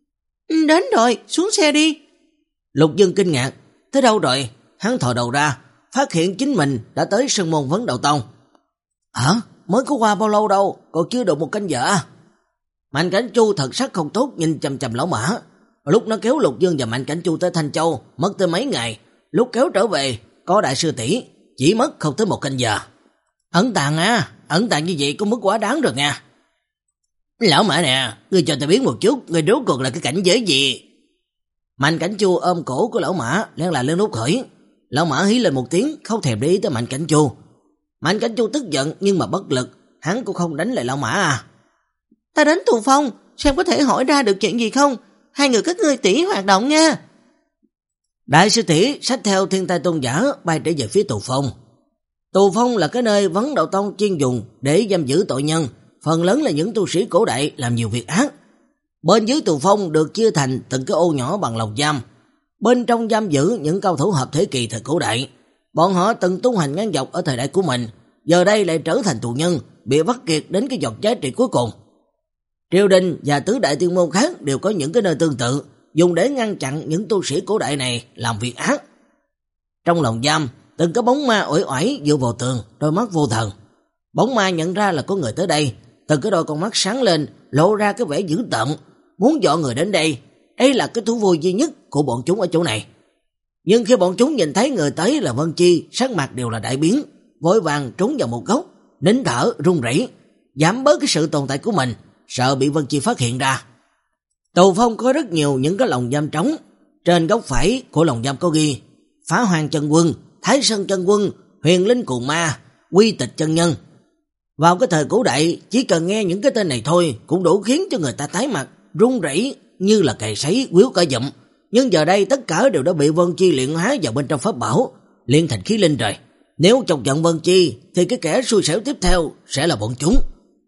Đến rồi, xuống xe đi. Lục Dương kinh ngạc, tới đâu rồi? Hắn thò đầu ra, phát hiện chính mình đã tới Sơn Môn Vấn Đạo Tông. Hả? Mới có qua bao lâu đâu, còn chưa được một canh giờ. Mạnh Cảnh Chu thật sắc không tốt nhìn chằm chằm lão Mã. Lúc nó kéo Lục Dương và Mạnh Cảnh Chu tới Thanh Châu mất tới mấy ngày, lúc kéo trở về có đại sư tỷ chỉ mất không tới một canh giờ. Ẩn tàng à, ẩn tàng như vậy cũng mức quá đáng rồi nha. Lão Mã nè, ngươi cho ta biết một chút, ngươi rốt cuộc là cái cảnh giới gì? Mạnh Cảnh Chu ôm cổ của lão Mã, lén là lên nút hỏi. Lão Mã hí lên một tiếng, không thèm để ý tới Mạnh Cảnh Chu. Mạnh Cảnh Chu tức giận nhưng mà bất lực, hắn cũng không đánh lại lão Mã à. Ta đến Tù Phong, xem có thể hỏi ra được chuyện gì không? Hai người các ngươi tỉ hoạt động nha. Đại sư tỷ xách theo Thiên Tai Tôn giả bay trở về phía Tù Phong. Tù Phong là cái nơi Vấn Đạo Tông chuyên dùng để giam giữ tội nhân, phần lớn là những tu sĩ cổ đại làm nhiều việc ác. Bên dưới Tù Phong được chia thành từng cái ô nhỏ bằng lồng giam. Bên trong giam giữ những cao thủ hợp thế kỳ thời cổ đại. Bọn họ từng tung hành ngang dọc ở thời đại của mình, giờ đây lại trở thành tù nhân, bị vắt kiệt đến cái giọt giá trị cuối cùng. Triều đình và tứ đại tiên môn khác đều có những cái nơi tương tự, dùng để ngăn chặn những tu sĩ cổ đại này làm việc ác. Trong lồng giam, từng cái bóng ma uể oải dựa vào tường, đôi mắt vô thần. Bóng ma nhận ra là có người tới đây, từng cái đôi con mắt sáng lên, lộ ra cái vẻ dữ tợn, muốn dọa người đến đây. Đây là cái thú vui duy nhất của bọn chúng ở chỗ này. Nhưng khi bọn chúng nhìn thấy người tới là Vân Chi, sắc mặt đều là đại biến, vội vàng trốn vào một góc, nín thở run rẩy, giảm bớt cái sự tồn tại của mình, sợ bị Vân Chi phát hiện ra. Tù Phong có rất nhiều những cái lồng giam trống, trên góc phải của lồng giam có ghi Phá Hoàng Chân Quân, Thái Sơn Chân Quân, Huyền Linh Cuồng Ma, Quy Tịch Chân Nhân. Vào cái thời cổ đại, chỉ cần nghe những cái tên này thôi cũng đủ khiến cho người ta tái mặt, run rẩy như là cày sấy quýu cả dụm. Nhưng giờ đây tất cả đều đã bị Vân Chi luyện hóa vào bên trong pháp bảo, luyện thành khí linh rồi. Nếu chọc giận Vân Chi thì cái kẻ xui xẻo tiếp theo sẽ là bọn chúng.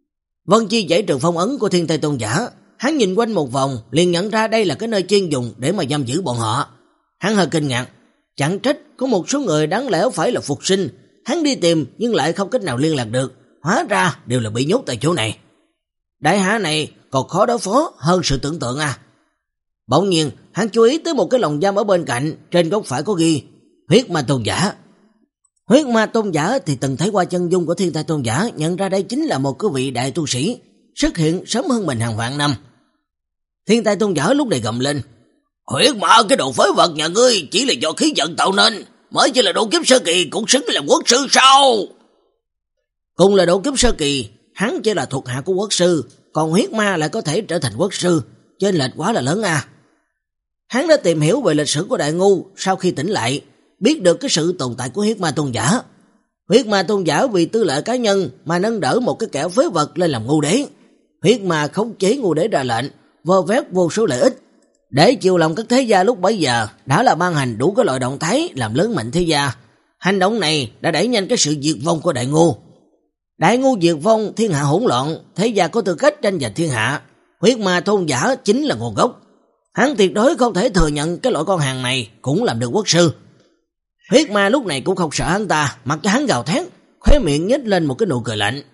Vân Chi giải trừ phong ấn của Thiên Tai Tôn giả, hắn nhìn quanh một vòng liền nhận ra đây là cái nơi chuyên dùng để mà giam giữ bọn họ. Hắn hơi kinh ngạc, chẳng trách có một số người đáng lẽ phải là phục sinh, hắn đi tìm nhưng lại không cách nào liên lạc được, hóa ra đều là bị nhốt tại chỗ này. Đại hạ này còn khó đối phó hơn sự tưởng tượng à. Bỗng nhiên hắn chú ý tới một cái lồng giam ở bên cạnh, trên góc phải có ghi Huyết Ma Tôn giả. Huyết Ma Tôn giả thì từng thấy qua chân dung của Thiên Tai Tôn giả, nhận ra đây chính là một cái vị đại tu sĩ, xuất hiện sớm hơn mình hàng vạn năm. Thiên Tai Tôn giả lúc này gầm lên: Huyết Ma, cái đồ phế vật nhà ngươi chỉ là do khí vận tạo nên, mới chỉ là độ kiếp sơ kỳ cũng xứng làm quốc sư sao? Cùng là độ kiếp sơ kỳ, hắn chỉ là thuộc hạ của quốc sư, còn Huyết Ma lại có thể trở thành quốc sư, chênh lệch quá là lớn à. Hắn đã tìm hiểu về lịch sử của Đại Ngu, sau khi tỉnh lại, biết được cái sự tồn tại của Huyết Ma Tôn giả. Huyết Ma Tôn giả vì tư lợi cá nhân mà nâng đỡ một cái kẻ phế vật lên làm ngu đế. Huyết Ma khống chế ngu đế ra lệnh, vơ vét vô số lợi ích, để chiều lòng các thế gia lúc bấy giờ đã là ban hành đủ cái loại động thái làm lớn mạnh thế gia. Hành động này đã đẩy nhanh cái sự diệt vong của Đại Ngu. Đại Ngu diệt vong, thiên hạ hỗn loạn, thế gia có tư cách tranh giành thiên hạ. Huyết Ma Tôn giả chính là nguồn gốc. Hắn tuyệt đối không thể thừa nhận cái loại con hàng này cũng làm được quốc sư. Huyết Ma lúc này cũng không sợ hắn ta, mặc cho hắn gào thét, khóe miệng nhếch lên một cái nụ cười lạnh.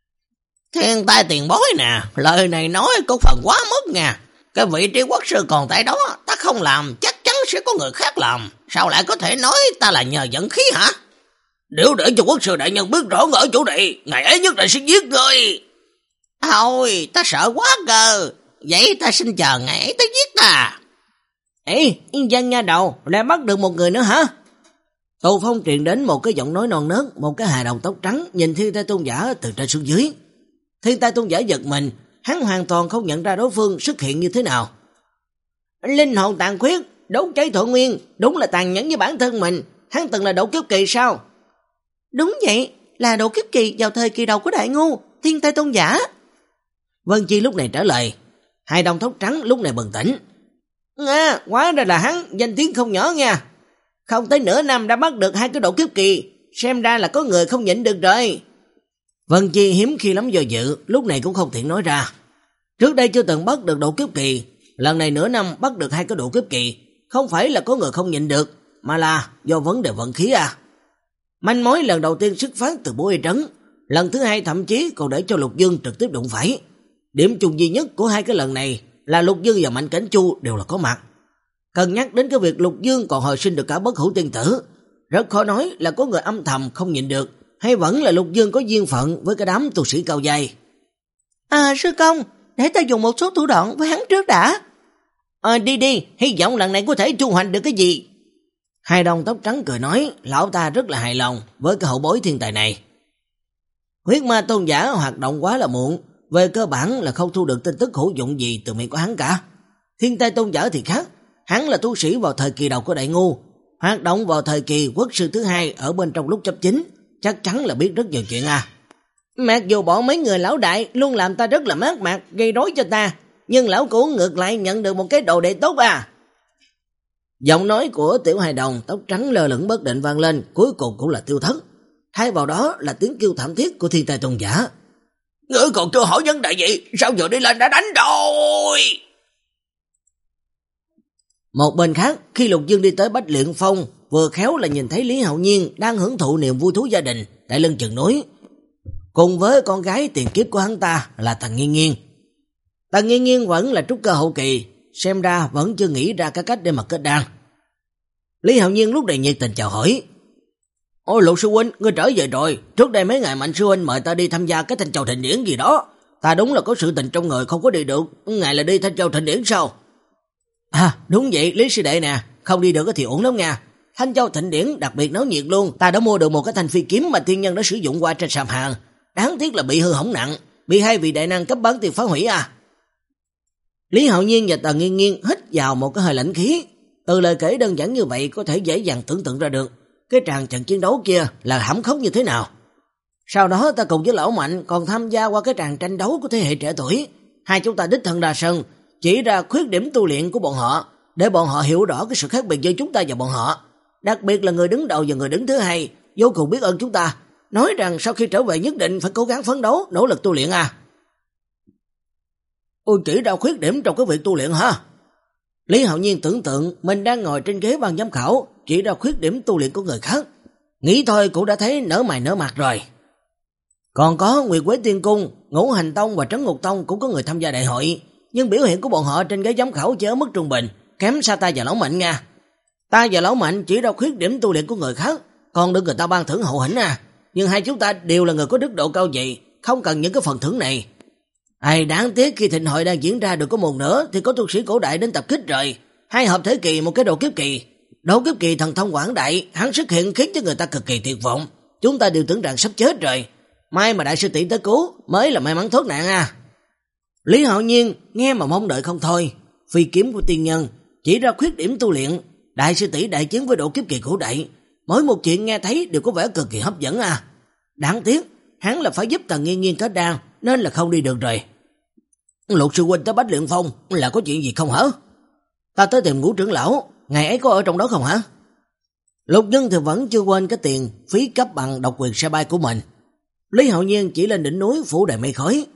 Thiên Tai tiền bối nè, lời này nói có phần quá mức nha. Cái vị trí quốc sư còn tại đó, ta không làm, chắc chắn sẽ có người khác làm. Sao lại có thể nói ta là nhờ dẫn khí hả? Nếu để cho quốc sư đại nhân biết rõ ở chỗ này, ngày ấy nhất định sẽ giết người. Thôi, ta sợ quá cơ. Vậy ta xin chờ ngày ấy tới giết ta. Ê, Yên Dân nha đầu, lại bắt được một người nữa hả? Tù Phong truyền đến một cái giọng nói non nớt, một cái hà đầu tóc trắng nhìn Thiên Tai Tôn giả từ trên xuống dưới. Thiên Tai Tôn giả giật mình, hắn hoàn toàn không nhận ra đối phương xuất hiện như thế nào. Linh hồn tàn khuyết, đốt cháy thọ nguyên, đúng là tàn nhẫn với bản thân mình. Hắn từng là độ kiếp kỳ sao? Đúng vậy, là độ kiếp kỳ vào thời kỳ đầu của Đại Ngu, Thiên Tai Tôn giả. Vân Chi lúc này trả lời. Hai đồng tóc trắng lúc này bừng tỉnh. À, quá ra là hắn, danh tiếng không nhỏ nha. Không tới nửa năm đã bắt được hai cái độ kiếp kỳ, xem ra là có người không nhịn được rồi. Vân Chi hiếm khi lắm do dự, lúc này cũng không tiện nói ra. Trước đây chưa từng bắt được độ kiếp kỳ, lần này nửa năm bắt được hai cái độ kiếp kỳ, không phải là có người không nhịn được, mà là do vấn đề vận khí à. Manh mối lần đầu tiên xuất phát từ Bố Y Trấn, lần thứ hai thậm chí còn để cho Lục Dương trực tiếp đụng phải. Điểm chung duy nhất của hai cái lần này là Lục Dương và Mạnh Cảnh Chu đều là có mặt. Cần nhắc đến cái việc Lục Dương còn hồi sinh được cả bất hủ tiên tử, rất khó nói là có người âm thầm không nhịn được, hay vẫn là Lục Dương có duyên phận với cái đám tu sĩ cao giai. À sư công, để ta dùng một số thủ đoạn với hắn trước đã. À, đi đi, hy vọng lần này có thể thu hoạch được cái gì. Hai đồng tóc trắng cười nói, lão ta rất là hài lòng với cái hậu bối thiên tài này. Huyết ma tôn giả hoạt động quá là muộn, về cơ bản là không thu được tin tức hữu dụng gì từ miệng của hắn cả. Thiên tài tôn giả thì khác, hắn là tu sĩ vào thời kỳ đầu của Đại Ngu, hoạt động vào thời kỳ quốc sư thứ hai ở bên trong lúc chấp chính, chắc chắn là biết rất nhiều chuyện à. Mặc dù bỏ mấy người lão đại luôn làm ta rất là mát mạc, gây rối cho ta, nhưng lão cũ ngược lại nhận được một cái đồ đệ tốt à. Giọng nói của tiểu hài đồng tóc trắng lơ lửng bất định vang lên, cuối cùng cũng là tiêu thất. Thay vào đó là tiếng kêu thảm thiết của thiên tài tôn giả. Ngươi còn chưa hỏi vấn đề gì, sao giờ đi lên đã đánh rồi? Một bên khác, khi Lục Dương đi tới Bách Luyện Phong, vừa khéo là nhìn thấy Lý Hạo Nhiên đang hưởng thụ niềm vui thú gia đình tại lưng chừng núi, cùng với con gái tiền kiếp của hắn ta là Tần Nghiên Nghiên. Tần Nghiên Nghiên vẫn là trúc cơ hậu kỳ, xem ra vẫn chưa nghĩ ra cái cách để mà kết đan. Lý Hạo Nhiên lúc này nhiệt tình chào hỏi. Ôi Lục sư huynh, ngươi trở về rồi. Trước đây mấy ngày Mạnh sư huynh mời ta đi tham gia cái Thanh Châu Thịnh Điển gì đó, ta đúng là có sự tình trong người không có đi được. Ngài là đi Thanh Châu Thịnh Điển sao? À đúng vậy Lý sư đệ nè, không đi được thì ổn lắm nha. Thanh Châu Thịnh Điển đặc biệt náo nhiệt luôn, ta đã mua được một cái thanh phi kiếm mà tiên nhân đã sử dụng qua trên sạp hàng, đáng tiếc là bị hư hỏng nặng, bị hai vị đại năng cấp bán tiền phá hủy à. Lý Hạo Nhiên và Tần Nghiên Nghiên hít vào một cái hơi lãnh khí. Từ lời kể đơn giản như vậy có thể dễ dàng tưởng tượng ra được cái tràng trận chiến đấu kia là hãm khốc như thế nào. Sau đó ta cùng với lão Mạnh còn tham gia qua cái tràng tranh đấu của thế hệ trẻ tuổi. Hai chúng ta đích thân ra sân, chỉ ra khuyết điểm tu luyện của bọn họ, để bọn họ hiểu rõ cái sự khác biệt giữa chúng ta và bọn họ. Đặc biệt là người đứng đầu và người đứng thứ hai vô cùng biết ơn chúng ta, nói rằng sau khi trở về nhất định phải cố gắng phấn đấu, nỗ lực tu luyện à. Ôi chỉ ra khuyết điểm trong cái việc tu luyện hả? Lý Hạo Nhiên tưởng tượng mình đang ngồi trên ghế ban giám khảo, chỉ ra khuyết điểm tu luyện của người khác, nghĩ thôi cũng đã thấy nở mày nở mặt rồi. Còn có Nguyệt Quế Tiên Cung, Ngũ Hành Tông và Trấn Ngục Tông cũng có người tham gia đại hội, nhưng biểu hiện của bọn họ trên ghế giám khảo chỉ ở mức trung bình, kém xa ta và lão Mạnh nha. Ta và lão Mạnh chỉ ra khuyết điểm tu luyện của người khác, còn được người ta ban thưởng hậu hĩnh à, nhưng hai chúng ta đều là người có đức độ cao vậy, không cần những cái phần thưởng này. Ai đáng tiếc khi thịnh hội đang diễn ra được có một nửa thì có tu sĩ cổ đại đến tập kích rồi, hai hợp thế kỳ một cái độ kiếp kỳ. Độ kiếp kỳ thần thông quảng đại, hắn xuất hiện khiến cho người ta cực kỳ tuyệt vọng, chúng ta đều tưởng rằng sắp chết rồi, may mà đại sư tỷ tới cứu mới là may mắn thoát nạn à. Lý Hạo Nhiên nghe mà mong đợi không thôi, phi kiếm của tiên nhân chỉ ra khuyết điểm tu luyện, đại sư tỷ đại chiến với độ kiếp kỳ cổ đại, mỗi một chuyện nghe thấy đều có vẻ cực kỳ hấp dẫn à. Đáng tiếc hắn là phải giúp Tần Nghiên Nghiên kết đan nên là không đi được rồi. Lục sư huynh tới Bách Luyện Phong là có chuyện gì không hả? Ta tới tìm Ngũ trưởng lão, ngày ấy có ở trong đó không hả? Lục Nhân thì vẫn chưa quên cái tiền phí cấp bằng độc quyền xe bay của mình. Lý Hạo Nhiên chỉ lên đỉnh núi phủ đầy mây khói.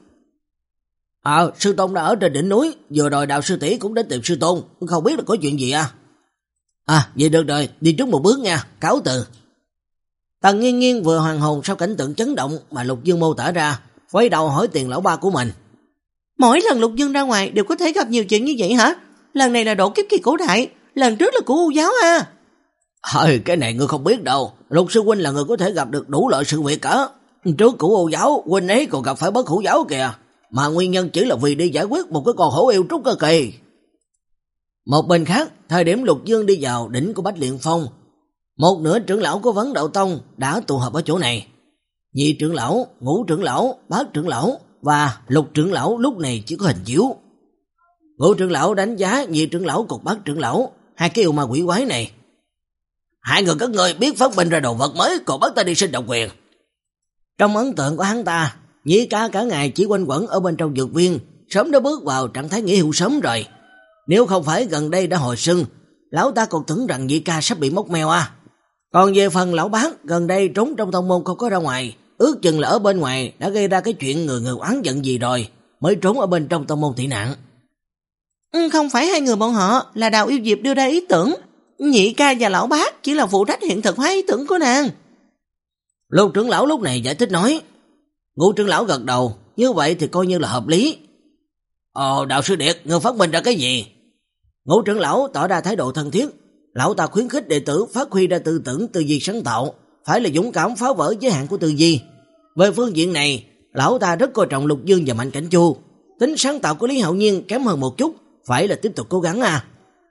À, sư tôn đã ở trên đỉnh núi, vừa rồi đạo sư tỷ cũng đến tìm sư tôn, không biết là có chuyện gì à? À, vậy được rồi, đi trước một bước nha, cáo từ. Tần Nghiên Nghiên vừa hoàn hồn sau cảnh tượng chấn động mà Lục Dương mô tả ra, quay đầu hỏi tiền lão ba của mình. Mỗi lần Lục Dương ra ngoài đều có thể gặp nhiều chuyện như vậy hả? Lần này là độ kiếp kỳ cổ đại, lần trước là của U giáo à? Hơi, cái này ngươi không biết đâu, Lục sư huynh là người có thể gặp được đủ loại sự việc cả. Trước của U giáo, huynh ấy còn gặp phải bất hủ giáo kìa, mà nguyên nhân chỉ là vì đi giải quyết một cái con hổ yêu trúc cơ kỳ. Một bên khác, thời điểm Lục Dương đi vào đỉnh của Bách Luyện Phong, một nửa trưởng lão của Vấn Đạo Tông đã tụ họp ở chỗ này. Nhị trưởng lão, ngũ trưởng lão, bát trưởng lão và lục trưởng lão lúc này chỉ có hình chiếu. Ngũ trưởng lão đánh giá nhị trưởng lão cùng bát trưởng lão, hai cái yêu ma quỷ quái này. Hai người các người biết phát minh ra đồ vật mới, còn bắt ta đi xin độc quyền. Trong ấn tượng của hắn ta, Nhị ca cả ngày chỉ quanh quẩn ở bên trong dược viên, sớm đã bước vào trạng thái nghỉ hưu sớm rồi. Nếu không phải gần đây đã hồi sưng, lão ta còn tưởng rằng Nhị ca sắp bị móc mèo à. Còn về phần lão bác, gần đây trốn trong tông môn không có ra ngoài, ước chừng là ở bên ngoài đã gây ra cái chuyện người người oán giận gì rồi, mới trốn ở bên trong tông môn tị nạn. Ừ, không phải hai người bọn họ, là Đào Yêu Diệp đưa ra ý tưởng, Nhị ca và lão bác chỉ là phụ trách hiện thực hóa ý tưởng của nàng. Lục trưởng lão lúc này giải thích nói. Ngũ trưởng lão gật đầu, như vậy thì coi như là hợp lý. Ồ, đạo sư Điệt, ngươi phát minh ra cái gì? Ngũ trưởng lão tỏ ra thái độ thân thiết. Lão ta khuyến khích đệ tử phát huy ra tư tưởng tư duy sáng tạo, phải là dũng cảm phá vỡ giới hạn của tư duy. Về phương diện này, lão ta rất coi trọng Lục Dương và Mạnh Cảnh Chu. Tính sáng tạo của Lý Hạo Nhiên kém hơn một chút, phải là tiếp tục cố gắng à.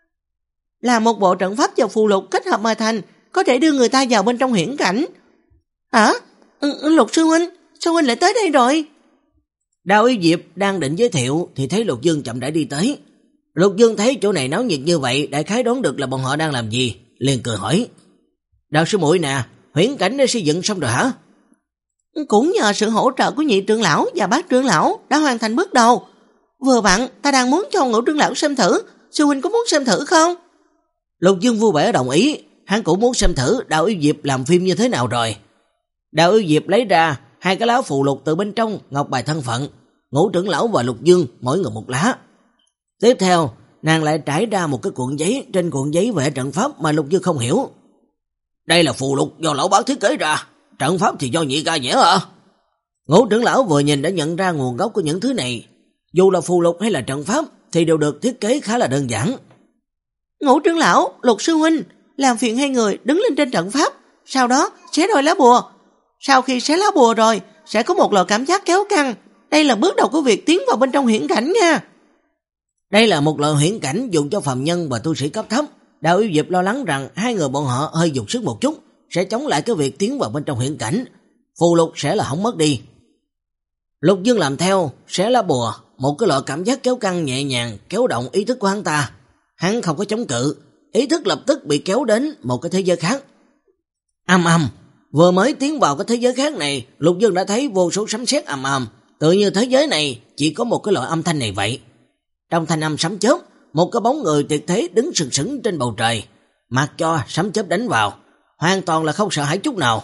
Là một bộ trận pháp và phù lục kết hợp mà thành, có thể đưa người ta vào bên trong huyễn cảnh. Hả? Ừ, Lục sư huynh, sao huynh lại tới đây rồi? Đao Ý Diệp đang định giới thiệu thì thấy Lục Dương chậm rãi đi tới. Lục Dương thấy chỗ này náo nhiệt như vậy, đại khái đoán được là bọn họ đang làm gì, liền cười hỏi. Đạo sư muội nè, huyễn cảnh đã xây dựng xong rồi hả? Cũng nhờ sự hỗ trợ của nhị trưởng lão và bác trưởng lão đã hoàn thành bước đầu. Vừa vặn ta đang muốn cho ngũ trưởng lão xem thử, sư huynh có muốn xem thử không? Lục Dương vui vẻ đồng ý, hắn cũng muốn xem thử Đạo Yêu Diệp làm phim như thế nào rồi. Đạo Yêu Diệp lấy ra hai cái lá phù lục từ bên trong ngọc bài thân phận, ngũ trưởng lão và Lục Dương mỗi người một lá. Tiếp theo, nàng lại trải ra một cái cuộn giấy, trên cuộn giấy vẽ trận pháp mà Lục Dương không hiểu. Đây là phù lục do lão bác thiết kế ra, trận pháp thì do nhị ca vẽ hả? Ngũ trưởng lão vừa nhìn đã nhận ra nguồn gốc của những thứ này. Dù là phù lục hay là trận pháp thì đều được thiết kế khá là đơn giản. Ngũ trưởng lão, Lục sư huynh, làm phiền hai người đứng lên trên trận pháp, sau đó xé đôi lá bùa. Sau khi xé lá bùa rồi, sẽ có một loại cảm giác kéo căng. Đây là bước đầu của việc tiến vào bên trong huyễn cảnh nha. Đây là một loại huyễn cảnh dùng cho phàm nhân và tu sĩ cấp thấp. Đạo Yêu Diệp lo lắng rằng hai người bọn họ hơi dùng sức một chút sẽ chống lại cái việc tiến vào bên trong huyễn cảnh. Phù lục sẽ là hỏng mất đi. Lục Dương làm theo, xé lá bùa, một cái loại cảm giác kéo căng nhẹ nhàng kéo động ý thức của hắn ta. Hắn không có chống cự, ý thức lập tức bị kéo đến một cái thế giới khác. Ầm ầm, vừa mới tiến vào cái thế giới khác này, Lục Dương đã thấy vô số sấm sét ầm ầm, tự như thế giới này chỉ có một cái loại âm thanh này vậy. Trong thanh âm sấm chớp, một cái bóng người tuyệt thế đứng sừng sững trên bầu trời, mặc cho sấm chớp đánh vào, hoàn toàn là không sợ hãi chút nào.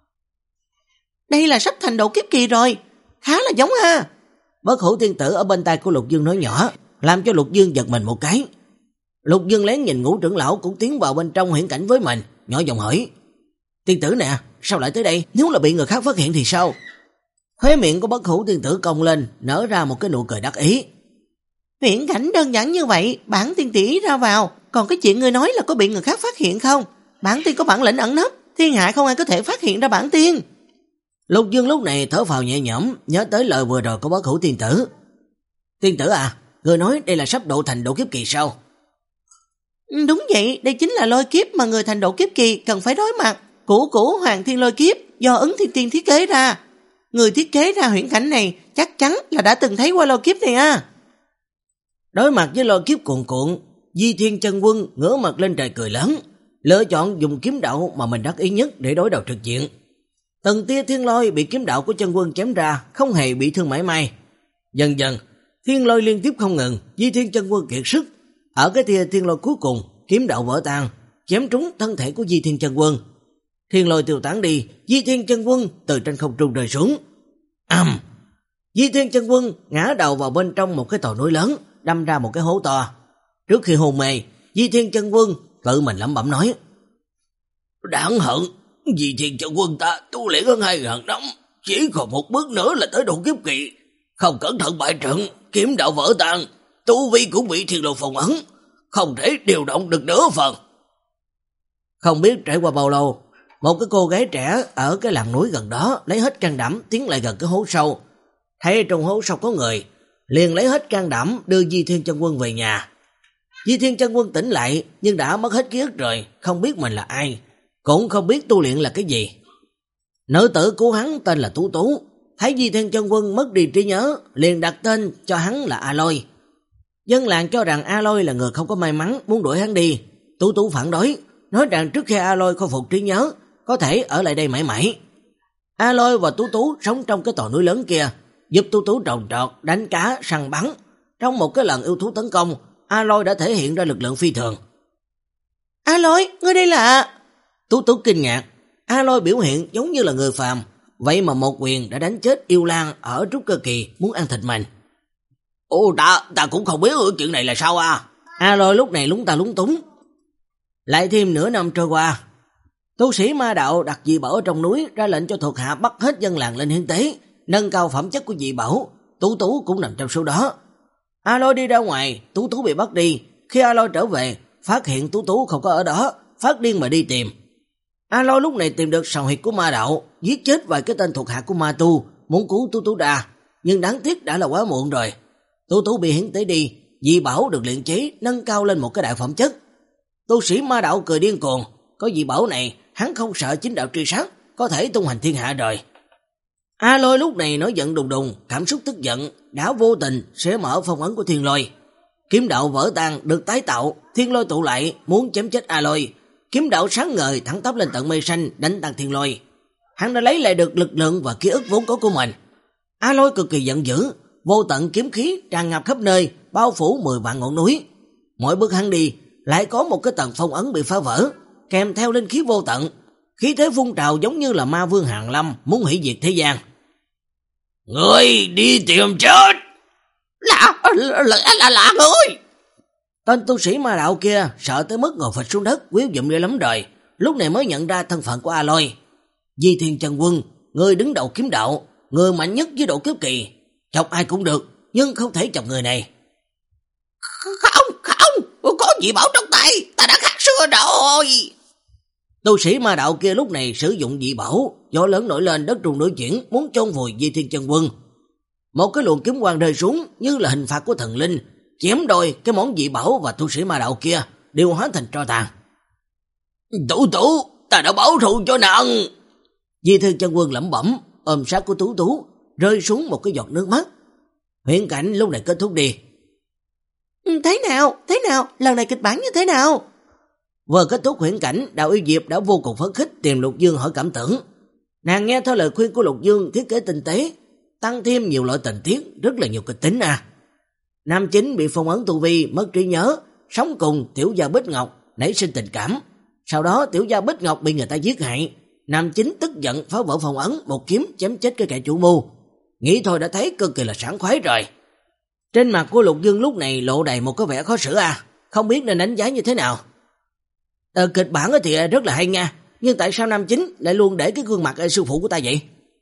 Đây là sắp thành độ kiếp kỳ rồi, khá là giống ha. Bất Hủ tiên tử ở bên tai của Lục Dương nói nhỏ, làm cho Lục Dương giật mình một cái. Lục Dương lén nhìn ngũ trưởng lão cũng tiến vào bên trong huyễn cảnh với mình, nhỏ giọng hỏi. Tiên tử nè, sao lại tới đây? Nếu là bị người khác phát hiện thì sao? Khóe miệng của Bất Hủ tiên tử cong lên, nở ra một cái nụ cười đắc ý. Huyễn cảnh đơn giản như vậy, bản tiên tỷ ra vào, còn cái chuyện ngươi nói là có bị người khác phát hiện không? Bản tiên có bản lĩnh ẩn nấp, thiên hạ không ai có thể phát hiện ra bản tiên. Lục Dương lúc này thở phào nhẹ nhõm, nhớ tới lời vừa rồi của Bất Hủ tiên tử. Tiên tử à, người nói đây là sắp độ thành độ kiếp kỳ sao? Đúng vậy, đây chính là lôi kiếp mà người thành độ kiếp kỳ cần phải đối mặt. Cũ cũ Hoàng Thiên lôi kiếp do Ứng Thiên Tiên thiết kế ra. Người thiết kế ra huyễn cảnh này chắc chắn là đã từng thấy qua lôi kiếp này à. Đối mặt với lôi kiếp cuồn cuộn, Di Thiên Chân Quân ngửa mặt lên trời cười lớn, lựa chọn dùng kiếm đạo mà mình đắc ý nhất để đối đầu trực diện. Từng tia thiên lôi bị kiếm đạo của Chân Quân chém ra, không hề bị thương mảy may. Dần dần, thiên lôi liên tiếp không ngừng, Di Thiên Chân Quân kiệt sức. Ở cái tia thiên lôi cuối cùng, kiếm đạo vỡ tan, chém trúng thân thể của Di Thiên Chân Quân. Thiên lôi tiêu tán đi, Di Thiên Chân Quân từ trên không trung rơi xuống. Ầm! Um, Di Thiên Chân Quân ngã đầu vào bên trong một cái tòa núi lớn, đâm ra một cái hố to. Trước khi hôn mê, Di Thiên Chân Quân tự mình lẩm bẩm nói: Đáng hận, Di Thiên Chân Quân ta tu luyện hơn hai ngàn năm, chỉ còn một bước nữa là tới độ kiếp kỳ, không cẩn thận bại trận, kiếm đạo vỡ tan, tu vi cũng bị thiên lôi phong ấn, không thể điều động được nửa phần. Không biết trải qua bao lâu, một cái cô gái trẻ ở cái làng núi gần đó lấy hết can đảm tiến lại gần cái hố sâu. Thấy trong hố sâu có người, liền lấy hết can đảm đưa Di Thiên Chân Quân về nhà. Di Thiên Chân Quân tỉnh lại nhưng đã mất hết ký ức rồi, không biết mình là ai, cũng không biết tu luyện là cái gì. Nữ tử của hắn tên là Tú Tú, thấy Di Thiên Chân Quân mất đi trí nhớ, liền đặt tên cho hắn là A Lôi. Dân làng cho rằng A Lôi là người không có may mắn, muốn đuổi hắn đi. Tú Tú phản đối, nói rằng trước khi A Lôi khôi phục trí nhớ, có thể ở lại đây mãi mãi. A Lôi và Tú Tú sống trong cái tòa núi lớn kia, giúp Tú Tú trồng trọt, đánh cá, săn bắn. Trong một cái lần yêu thú tấn công, A Lôi đã thể hiện ra lực lượng phi thường. A Lôi, ngươi đây là... Tú Tú kinh ngạc, A Lôi biểu hiện giống như là người phàm, vậy mà một quyền đã đánh chết yêu lang ở trúc cơ kỳ muốn ăn thịt mình. Ồ, ta, ta cũng không biết chuyện này là sao à. A Lôi lúc này lúng ta lúng túng. Lại thêm nửa năm trôi qua, Tu sĩ ma đạo đặt dị bảo ở trong núi, ra lệnh cho thuộc hạ bắt hết dân làng lên hiến tế, nâng cao phẩm chất của dị bảo. Tú Tú cũng nằm trong số đó. Aloy đi ra ngoài, Tú Tú bị bắt đi. Khi Aloy trở về, phát hiện Tú Tú không có ở đó, phát điên mà đi tìm. Aloy lúc này tìm được sào huyệt của ma đạo, giết chết vài cái tên thuộc hạ của ma tu, muốn cứu Tú Tú ra, nhưng đáng tiếc đã là quá muộn rồi. Tú Tú bị hiến tế đi, dị bảo được luyện chế nâng cao lên một cái đại phẩm chất. Tu sĩ ma đạo cười điên cuồng, có dị bảo này, hắn không sợ chính đạo truy sát, có thể tung hành thiên hạ rồi. Aloy lúc này nói giận đùng đùng, cảm xúc tức giận, đã vô tình sẽ mở phong ấn của thiên lôi. Kiếm đạo vỡ tan được tái tạo, thiên lôi tụ lại, muốn chém chết Aloy. Kiếm đạo sáng ngời thẳng tắp lên tận mây xanh, đánh tan thiên lôi. Hắn đã lấy lại được lực lượng và ký ức vốn có của mình. Aloy cực kỳ giận dữ, vô tận kiếm khí tràn ngập khắp nơi, bao phủ mười vạn ngọn núi. Mỗi bước hắn đi, lại có một cái tầng phong ấn bị phá vỡ, kèm theo linh khí vô tận. Khí thế phun trào giống như là ma vương Hàn Lâm muốn hủy diệt thế gian. Ngươi đi tìm chết! Là, là, là, là, là ngươi! Tên tu sĩ ma đạo kia sợ tới mức ngồi phịch xuống đất, quyết dụm ghê lắm rồi. Lúc này mới nhận ra thân phận của Aloy. Di Thiên Chân Quân, người đứng đầu kiếm đạo, người mạnh nhất với độ kiếp kỳ. Chọc ai cũng được, nhưng không thể chọc người này. Không, không, có dị bảo trong tay, ta đã khác xưa rồi. Tu sĩ ma đạo kia lúc này sử dụng dị bảo, gió lớn nổi lên, đất rung núi chuyển, muốn chôn vùi Di Thiên Chân Quân. Một cái luồng kiếm quang rơi xuống như là hình phạt của thần linh, chém đôi cái món dị bảo và tu sĩ ma đạo kia đều hóa thành tro tàn. Tú Tú, ta đã báo thù cho nàng. Di Thiên Chân Quân lẩm bẩm, ôm sát của Tú Tú, rơi xuống một cái giọt nước mắt. Huyễn cảnh lúc này kết thúc đi. Thế nào, thế nào, lần này kịch bản như thế nào? Vừa kết thúc huyễn cảnh, Đạo Yêu Diệp đã vô cùng phấn khích tìm Lục Dương hỏi cảm tưởng. Nàng nghe theo lời khuyên của Lục Dương thiết kế tinh tế, tăng thêm nhiều loại tình tiết, rất là nhiều kịch tính à. Nam chính bị phong ấn tu vi, mất trí nhớ, sống cùng tiểu gia Bích Ngọc, nảy sinh tình cảm. Sau đó tiểu gia Bích Ngọc bị người ta giết hại. Nam chính tức giận phá vỡ phong ấn, một kiếm chém chết cái kẻ chủ mưu. Nghĩ thôi đã thấy cực kỳ là sảng khoái rồi. Trên mặt của Lục Dương lúc này lộ đầy một cái vẻ khó xử à, không biết nên đánh giá như thế nào. Ờ, kịch bản thì rất là hay nha, nhưng tại sao nam chính lại luôn để cái gương mặt ở sư phụ của ta vậy?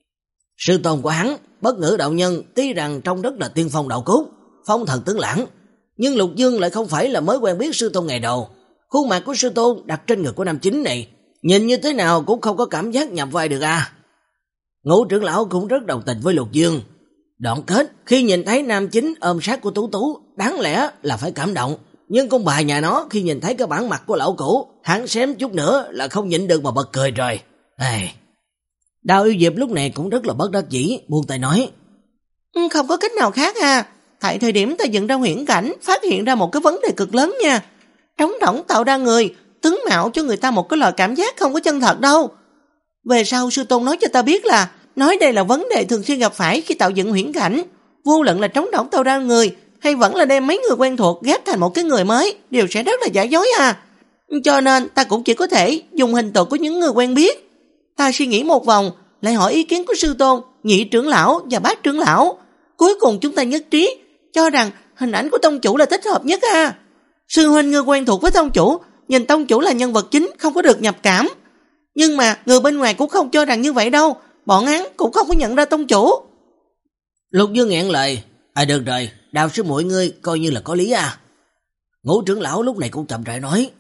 Sư tôn của hắn, Bất Ngữ đạo nhân, tuy rằng trông rất là tiên phong đạo cốt, phong thần tướng lãng, nhưng Lục Dương lại không phải là mới quen biết sư tôn ngày đầu. Khuôn mặt của sư tôn đặt trên người của nam chính này, nhìn như thế nào cũng không có cảm giác nhập vai được à. Ngũ trưởng lão cũng rất đồng tình với Lục Dương. Đoạn kết, khi nhìn thấy nam chính ôm sát của Tú Tú, đáng lẽ là phải cảm động, nhưng con bà nhà nó khi nhìn thấy cái bản mặt của lão cũ, hắn xém chút nữa là không nhịn được mà bật cười rồi. Ai... Đào Yêu Diệp lúc này cũng rất là bất đắc dĩ, buông tay nói. Không có cách nào khác à, tại thời điểm ta dựng ra huyễn cảnh, phát hiện ra một cái vấn đề cực lớn nha. Trống rỗng tạo ra người, tướng mạo cho người ta một cái loại cảm giác không có chân thật đâu. Về sau sư tôn nói cho ta biết là, nói đây là vấn đề thường xuyên gặp phải khi tạo dựng huyễn cảnh. Vô luận là trống rỗng tạo ra người, hay vẫn là đem mấy người quen thuộc ghép thành một cái người mới, đều sẽ rất là giả dối à. Cho nên ta cũng chỉ có thể dùng hình tượng của những người quen biết. Ta suy nghĩ một vòng, lại hỏi ý kiến của sư tôn, nhị trưởng lão và bát trưởng lão. Cuối cùng chúng ta nhất trí, cho rằng hình ảnh của tông chủ là thích hợp nhất à. Sư huynh người quen thuộc với tông chủ, nhìn tông chủ là nhân vật chính, không có được nhập cảm. Nhưng mà người bên ngoài cũng không cho rằng như vậy đâu, bọn hắn cũng không có nhận ra tông chủ. Lục Dương nghẹn lời, à được rồi, Đào sư muội ngươi coi như là có lý à. Ngũ trưởng lão lúc này cũng chậm rãi nói.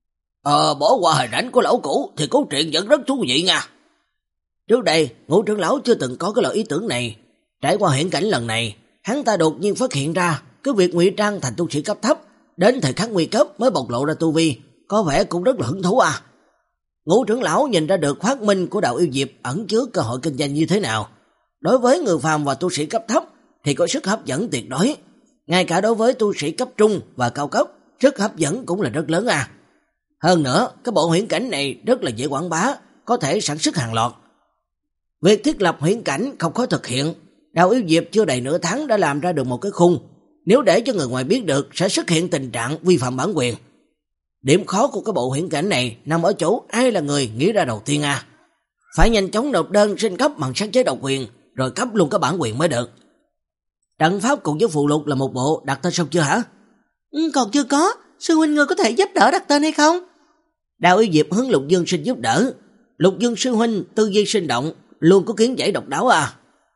Ờ, bỏ qua hình ảnh của lão cũ thì cốt truyện vẫn rất thú vị nha. Trước đây, Ngũ trưởng lão chưa từng có cái loại ý tưởng này. Trải qua hiển cảnh lần này, hắn ta đột nhiên phát hiện ra cái việc ngụy trang thành tu sĩ cấp thấp, đến thời khắc nguy cấp mới bộc lộ ra tu vi, có vẻ cũng rất là hứng thú à. Ngũ trưởng lão nhìn ra được phát minh của Đạo Yêu Diệp ẩn chứa cơ hội kinh doanh như thế nào. Đối với người phàm và tu sĩ cấp thấp thì có sức hấp dẫn tuyệt đối. Ngay cả đối với tu sĩ cấp trung và cao cấp, sức hấp dẫn cũng là rất lớn à. Hơn nữa, cái bộ huyễn cảnh này rất là dễ quảng bá, có thể sản xuất hàng loạt. Việc thiết lập huyễn cảnh không khó thực hiện. Đạo Yêu Diệp chưa đầy nửa tháng đã làm ra được một cái khung. Nếu để cho người ngoài biết được sẽ xuất hiện tình trạng vi phạm bản quyền. Điểm khó của cái bộ huyễn cảnh này nằm ở chỗ ai là người nghĩ ra đầu tiên à. Phải nhanh chóng nộp đơn xin cấp bằng sáng chế độc quyền, rồi cấp luôn cái bản quyền mới được. Trận pháp cùng với phụ lục là một bộ, đặt tên xong chưa hả? Ừ, còn chưa có, sư huynh ngươi có thể giúp đỡ đặt tên hay không? Đào Uy Diệp hướng Lục Dương xin giúp đỡ. Lục Dương sư huynh tư duy sinh động, luôn có kiến giải độc đáo à.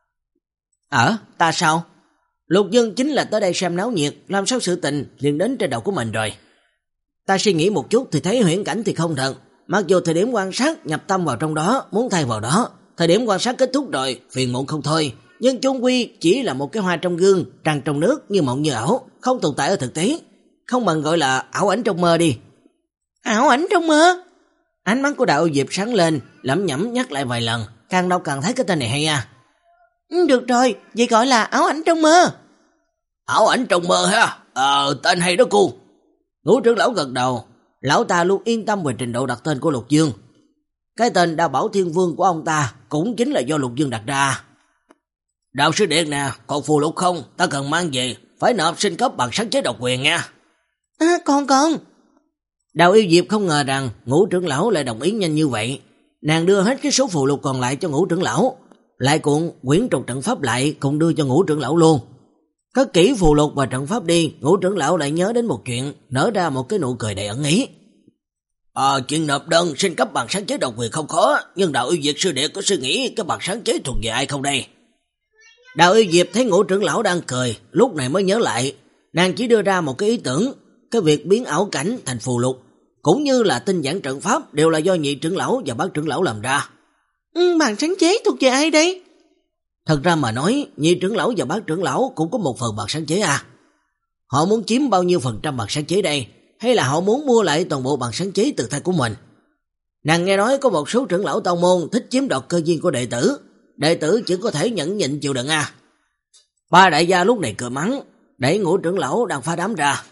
Ở, ta sao? Lục Dương chính là tới đây xem náo nhiệt, làm sao sự tình liền đến trên đầu của mình rồi. Ta suy nghĩ một chút thì thấy huyễn cảnh thì không thật. Mặc dù thời điểm quan sát nhập tâm vào trong đó, muốn thay vào đó, thời điểm quan sát kết thúc rồi, phiền muộn không thôi. Nhưng chung quy chỉ là một cái hoa trong gương, trăng trong nước, như mộng như ảo, không tồn tại ở thực tế. Không bằng gọi là ảo ảnh trong mơ đi. Ảo ảnh trong mơ? Ánh mắt của Đạo Uy Diệp sáng lên, lẩm nhẩm nhắc lại vài lần, càng đọc càng thấy cái tên này hay à. Được rồi, vậy gọi là ảo ảnh trong mơ. Ảo ảnh trong mơ ha, ờ, tên hay đó cô. Ngũ trưởng lão gật đầu, lão ta luôn yên tâm về trình độ đặt tên của Lục Dương. Cái tên Đao Bảo Thiên Vương của ông ta cũng chính là do Lục Dương đặt ra. Đạo sư điện nè, còn phù lục không? Ta cần mang về, phải nộp xin cấp bằng sáng chế độc quyền nha. À, con con. Đào Yêu Diệp không ngờ rằng Ngũ trưởng lão lại đồng ý nhanh như vậy. Nàng đưa hết cái số phù lục còn lại cho Ngũ trưởng lão, lại cuộn quyển trục trận pháp lại cùng đưa cho Ngũ trưởng lão luôn. Cất kỹ phù lục và trận pháp đi, Ngũ trưởng lão lại nhớ đến một chuyện, nở ra một cái nụ cười đầy ẩn ý. Ờ, chuyện nộp đơn xin cấp bằng sáng chế độc quyền không khó, nhưng Đạo Yêu Diệp sư đệ có suy nghĩ cái bằng sáng chế thuộc về ai không đây? Đào Yêu Diệp thấy Ngũ trưởng lão đang cười, lúc này mới nhớ lại, nàng chỉ đưa ra một cái ý tưởng, cái việc biến ảo cảnh thành phù lục, cũng như là tinh giản trận pháp đều là do nhị trưởng lão và bát trưởng lão làm ra. Ừ, bằng sáng chế thuộc về ai đây? Thật ra mà nói, nhị trưởng lão và bát trưởng lão cũng có một phần bằng sáng chế à. Họ muốn chiếm bao nhiêu phần trăm bằng sáng chế đây, hay là họ muốn mua lại toàn bộ bằng sáng chế từ tay của mình? Nàng nghe nói có một số trưởng lão tông môn thích chiếm đoạt cơ duyên của đệ tử, đệ tử chỉ có thể nhẫn nhịn chịu đựng à. Ba đại gia lúc này cười mắng, đẩy Ngũ trưởng lão đang phá đám ra.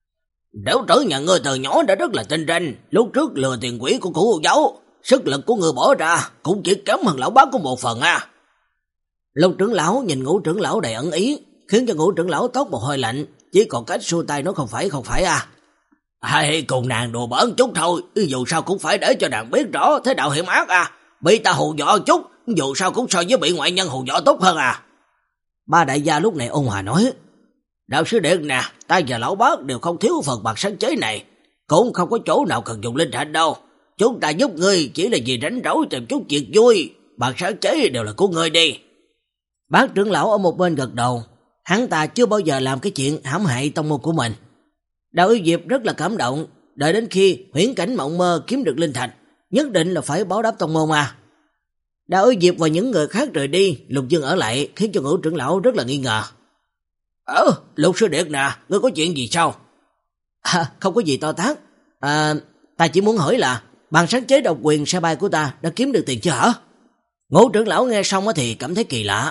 Nếu tử nhà ngươi từ nhỏ đã rất là tinh ranh, lúc trước lừa tiền quỷ của cụ giáo, sức lực của ngươi bỏ ra cũng chỉ kém hơn lão bác của một phần à. Lục trưởng lão nhìn Ngũ trưởng lão đầy ẩn ý, khiến cho Ngũ trưởng lão tóc một hơi lạnh, chỉ còn cách xua tay nói không phải không phải à. Hay cùng nàng đùa bỡn chút thôi, dù sao cũng phải để cho nàng biết rõ thế đạo hiểm ác à. Bị ta hù dọa chút, dù sao cũng so với bị ngoại nhân hù dọa tốt hơn à. Ba đại gia lúc này ôn hòa nói, đạo sư điện nè, ta và lão bác đều không thiếu phần bằng sáng chế này, cũng không có chỗ nào cần dùng linh thạch đâu. Chúng ta giúp ngươi chỉ là vì rảnh rỗi tìm chút việc vui, bằng sáng chế đều là của ngươi đi. Bác trưởng lão ở một bên gật đầu, hắn ta chưa bao giờ làm cái chuyện hãm hại tông môn của mình. Đạo Yêu Diệp rất là cảm động, đợi đến khi huyễn cảnh mộng mơ kiếm được linh thạch, nhất định là phải báo đáp tông môn mà. Đạo Yêu Diệp và những người khác rời đi, Lục Dương ở lại khiến cho Ngũ trưởng lão rất là nghi ngờ. Ờ, Lục sư điệt nè, ngươi có chuyện gì sao? À, không có gì to tát. À, ta chỉ muốn hỏi là bằng sáng chế độc quyền xe bay của ta đã kiếm được tiền chưa hả? Ngũ trưởng lão nghe xong thì cảm thấy kỳ lạ.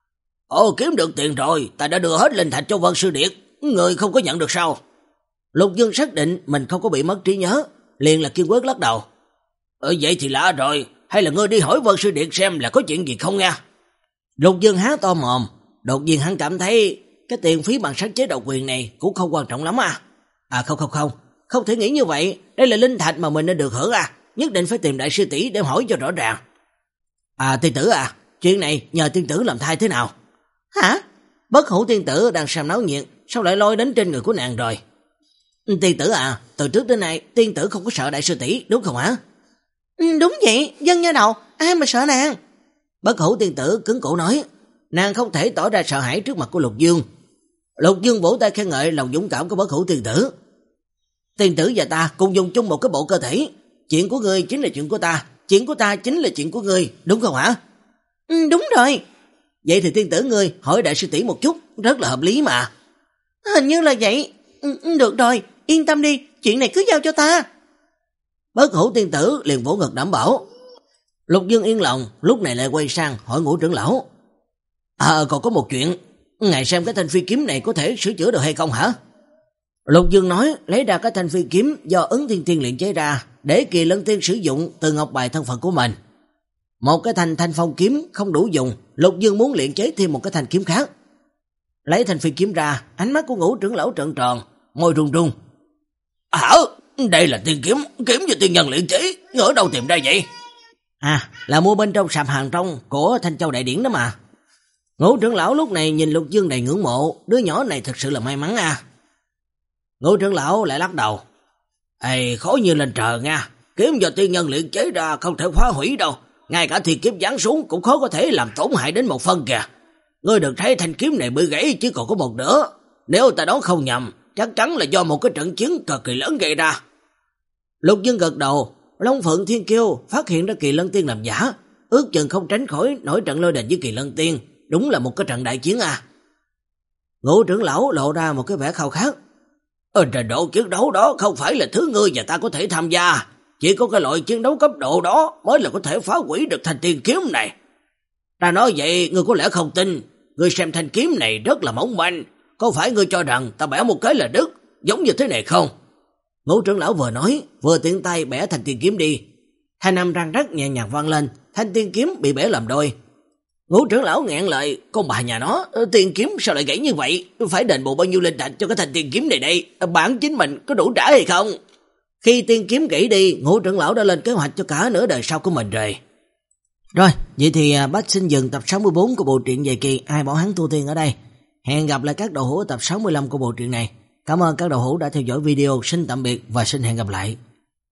Ồ, kiếm được tiền rồi, ta đã đưa hết linh thạch cho Vân sư điệt, người không có nhận được sao? Lục Dương xác định mình không có bị mất trí nhớ, liền là kiên quyết lắc đầu. Ờ, vậy thì lạ rồi, hay là ngươi đi hỏi Vân sư điệt xem là có chuyện gì không nha? Lục Dương há to mồm, đột nhiên hắn cảm thấy cái tiền phí bằng sáng chế độc quyền này cũng không quan trọng lắm à. À không không không, không thể nghĩ như vậy, đây là linh thạch mà mình nên được hưởng à, nhất định phải tìm đại sư tỷ để hỏi cho rõ ràng. À tiên tử à, chuyện này nhờ tiên tử làm thay thế nào? Hả? Bất Hủ tiên tử đang xem náo nhiệt, sao lại lôi đến trên người của nàng rồi? Tiên tử à, từ trước đến nay tiên tử không có sợ đại sư tỷ, đúng không hả? Ừ, đúng vậy, dân nha đầu, ai mà sợ nàng? Bất Hủ tiên tử cứng cổ nói, nàng không thể tỏ ra sợ hãi trước mặt của Lục Dương. Lục Dương vỗ tay khen ngợi lòng dũng cảm của Bất Hủ tiên tử. Tiên tử và ta cùng dùng chung một cái bộ cơ thể, chuyện của ngươi chính là chuyện của ta, chuyện của ta chính là chuyện của ngươi, đúng không hả? Ừ, đúng rồi. Vậy thì tiên tử ngươi hỏi đại sư tỷ một chút, rất là hợp lý mà. Hình như là vậy. Ừ, được rồi, yên tâm đi, chuyện này cứ giao cho ta. Bất Hủ tiên tử liền vỗ ngực đảm bảo. Lục Dương yên lòng, lúc này lại quay sang hỏi Ngũ trưởng lão. À còn có một chuyện, ngài xem cái thanh phi kiếm này có thể sửa chữa được hay không hả? Lục Dương nói lấy ra cái thanh phi kiếm do Ứng Thiên Tiên luyện chế ra, để Kỳ Lân Tiên sử dụng từ ngọc bài thân phận của mình. Một cái thanh thanh phong kiếm không đủ dùng, Lục Dương muốn luyện chế thêm một cái thanh kiếm khác. Lấy thanh phi kiếm ra, ánh mắt của Ngũ trưởng lão trợn tròn, môi run run. À, đây là tiên kiếm, kiếm do tiên nhân luyện chế, ở đâu tìm ra vậy? À, là mua bên trong sạp hàng trong của Thanh Châu Đại Điển đó mà. Ngũ trưởng lão lúc này nhìn Lục Dương đầy ngưỡng mộ, đứa nhỏ này thật sự là may mắn à. Ngũ trưởng lão lại lắc đầu. Ê, khó như lên trời nha, kiếm do tiên nhân luyện chế ra không thể phá hủy đâu. Ngay cả thiên kiếm giáng xuống cũng khó có thể làm tổn hại đến một phân kìa. Ngươi được thấy thanh kiếm này bị gãy chỉ còn có một nửa. Nếu ta đoán không nhầm, chắc chắn là do một cái trận chiến cực kỳ lớn gây ra. Lục Dương gật đầu. Long Phượng Thiên Kiêu phát hiện ra Kỳ Lân Tiên làm giả, ước chừng không tránh khỏi nổi trận lôi đình với Kỳ Lân Tiên. Đúng là một cái trận đại chiến à. Ngũ trưởng lão lộ ra một cái vẻ khao khát. Ở trận độ chiến đấu đó không phải là thứ ngươi và ta có thể tham gia. Chỉ có cái loại chiến đấu cấp độ đó mới là có thể phá hủy được thanh tiên kiếm này. Ta nói vậy ngươi có lẽ không tin. Ngươi xem thanh kiếm này rất là mỏng manh. Có phải ngươi cho rằng ta bẻ một cái là đứt, giống như thế này không? Ngũ trưởng lão vừa nói, vừa tiện tay bẻ thanh tiên kiếm đi. Thanh âm răng rắc nhẹ nhàng vang lên, thanh tiên kiếm bị bẻ làm đôi. Ngũ trưởng lão nghẹn lời, con bà nhà nó, tiên kiếm sao lại gãy như vậy? Phải đền bù bao nhiêu linh thạch cho cái thanh tiên kiếm này đây? Bản chính mình có đủ trả hay không? Khi tiên kiếm gãy đi, Ngũ trưởng lão đã lên kế hoạch cho cả nửa đời sau của mình rồi. Rồi, vậy thì Bách xin dừng tập sáu mươi bốn của bộ truyện Dài Kỳ Ai Bảo Hắn Tu Tiên ở đây. Hẹn gặp lại các đầu hữu tập sáu mươi lăm của bộ truyện này. Cảm ơn các đầu hữu đã theo dõi video, xin tạm biệt và xin hẹn gặp lại.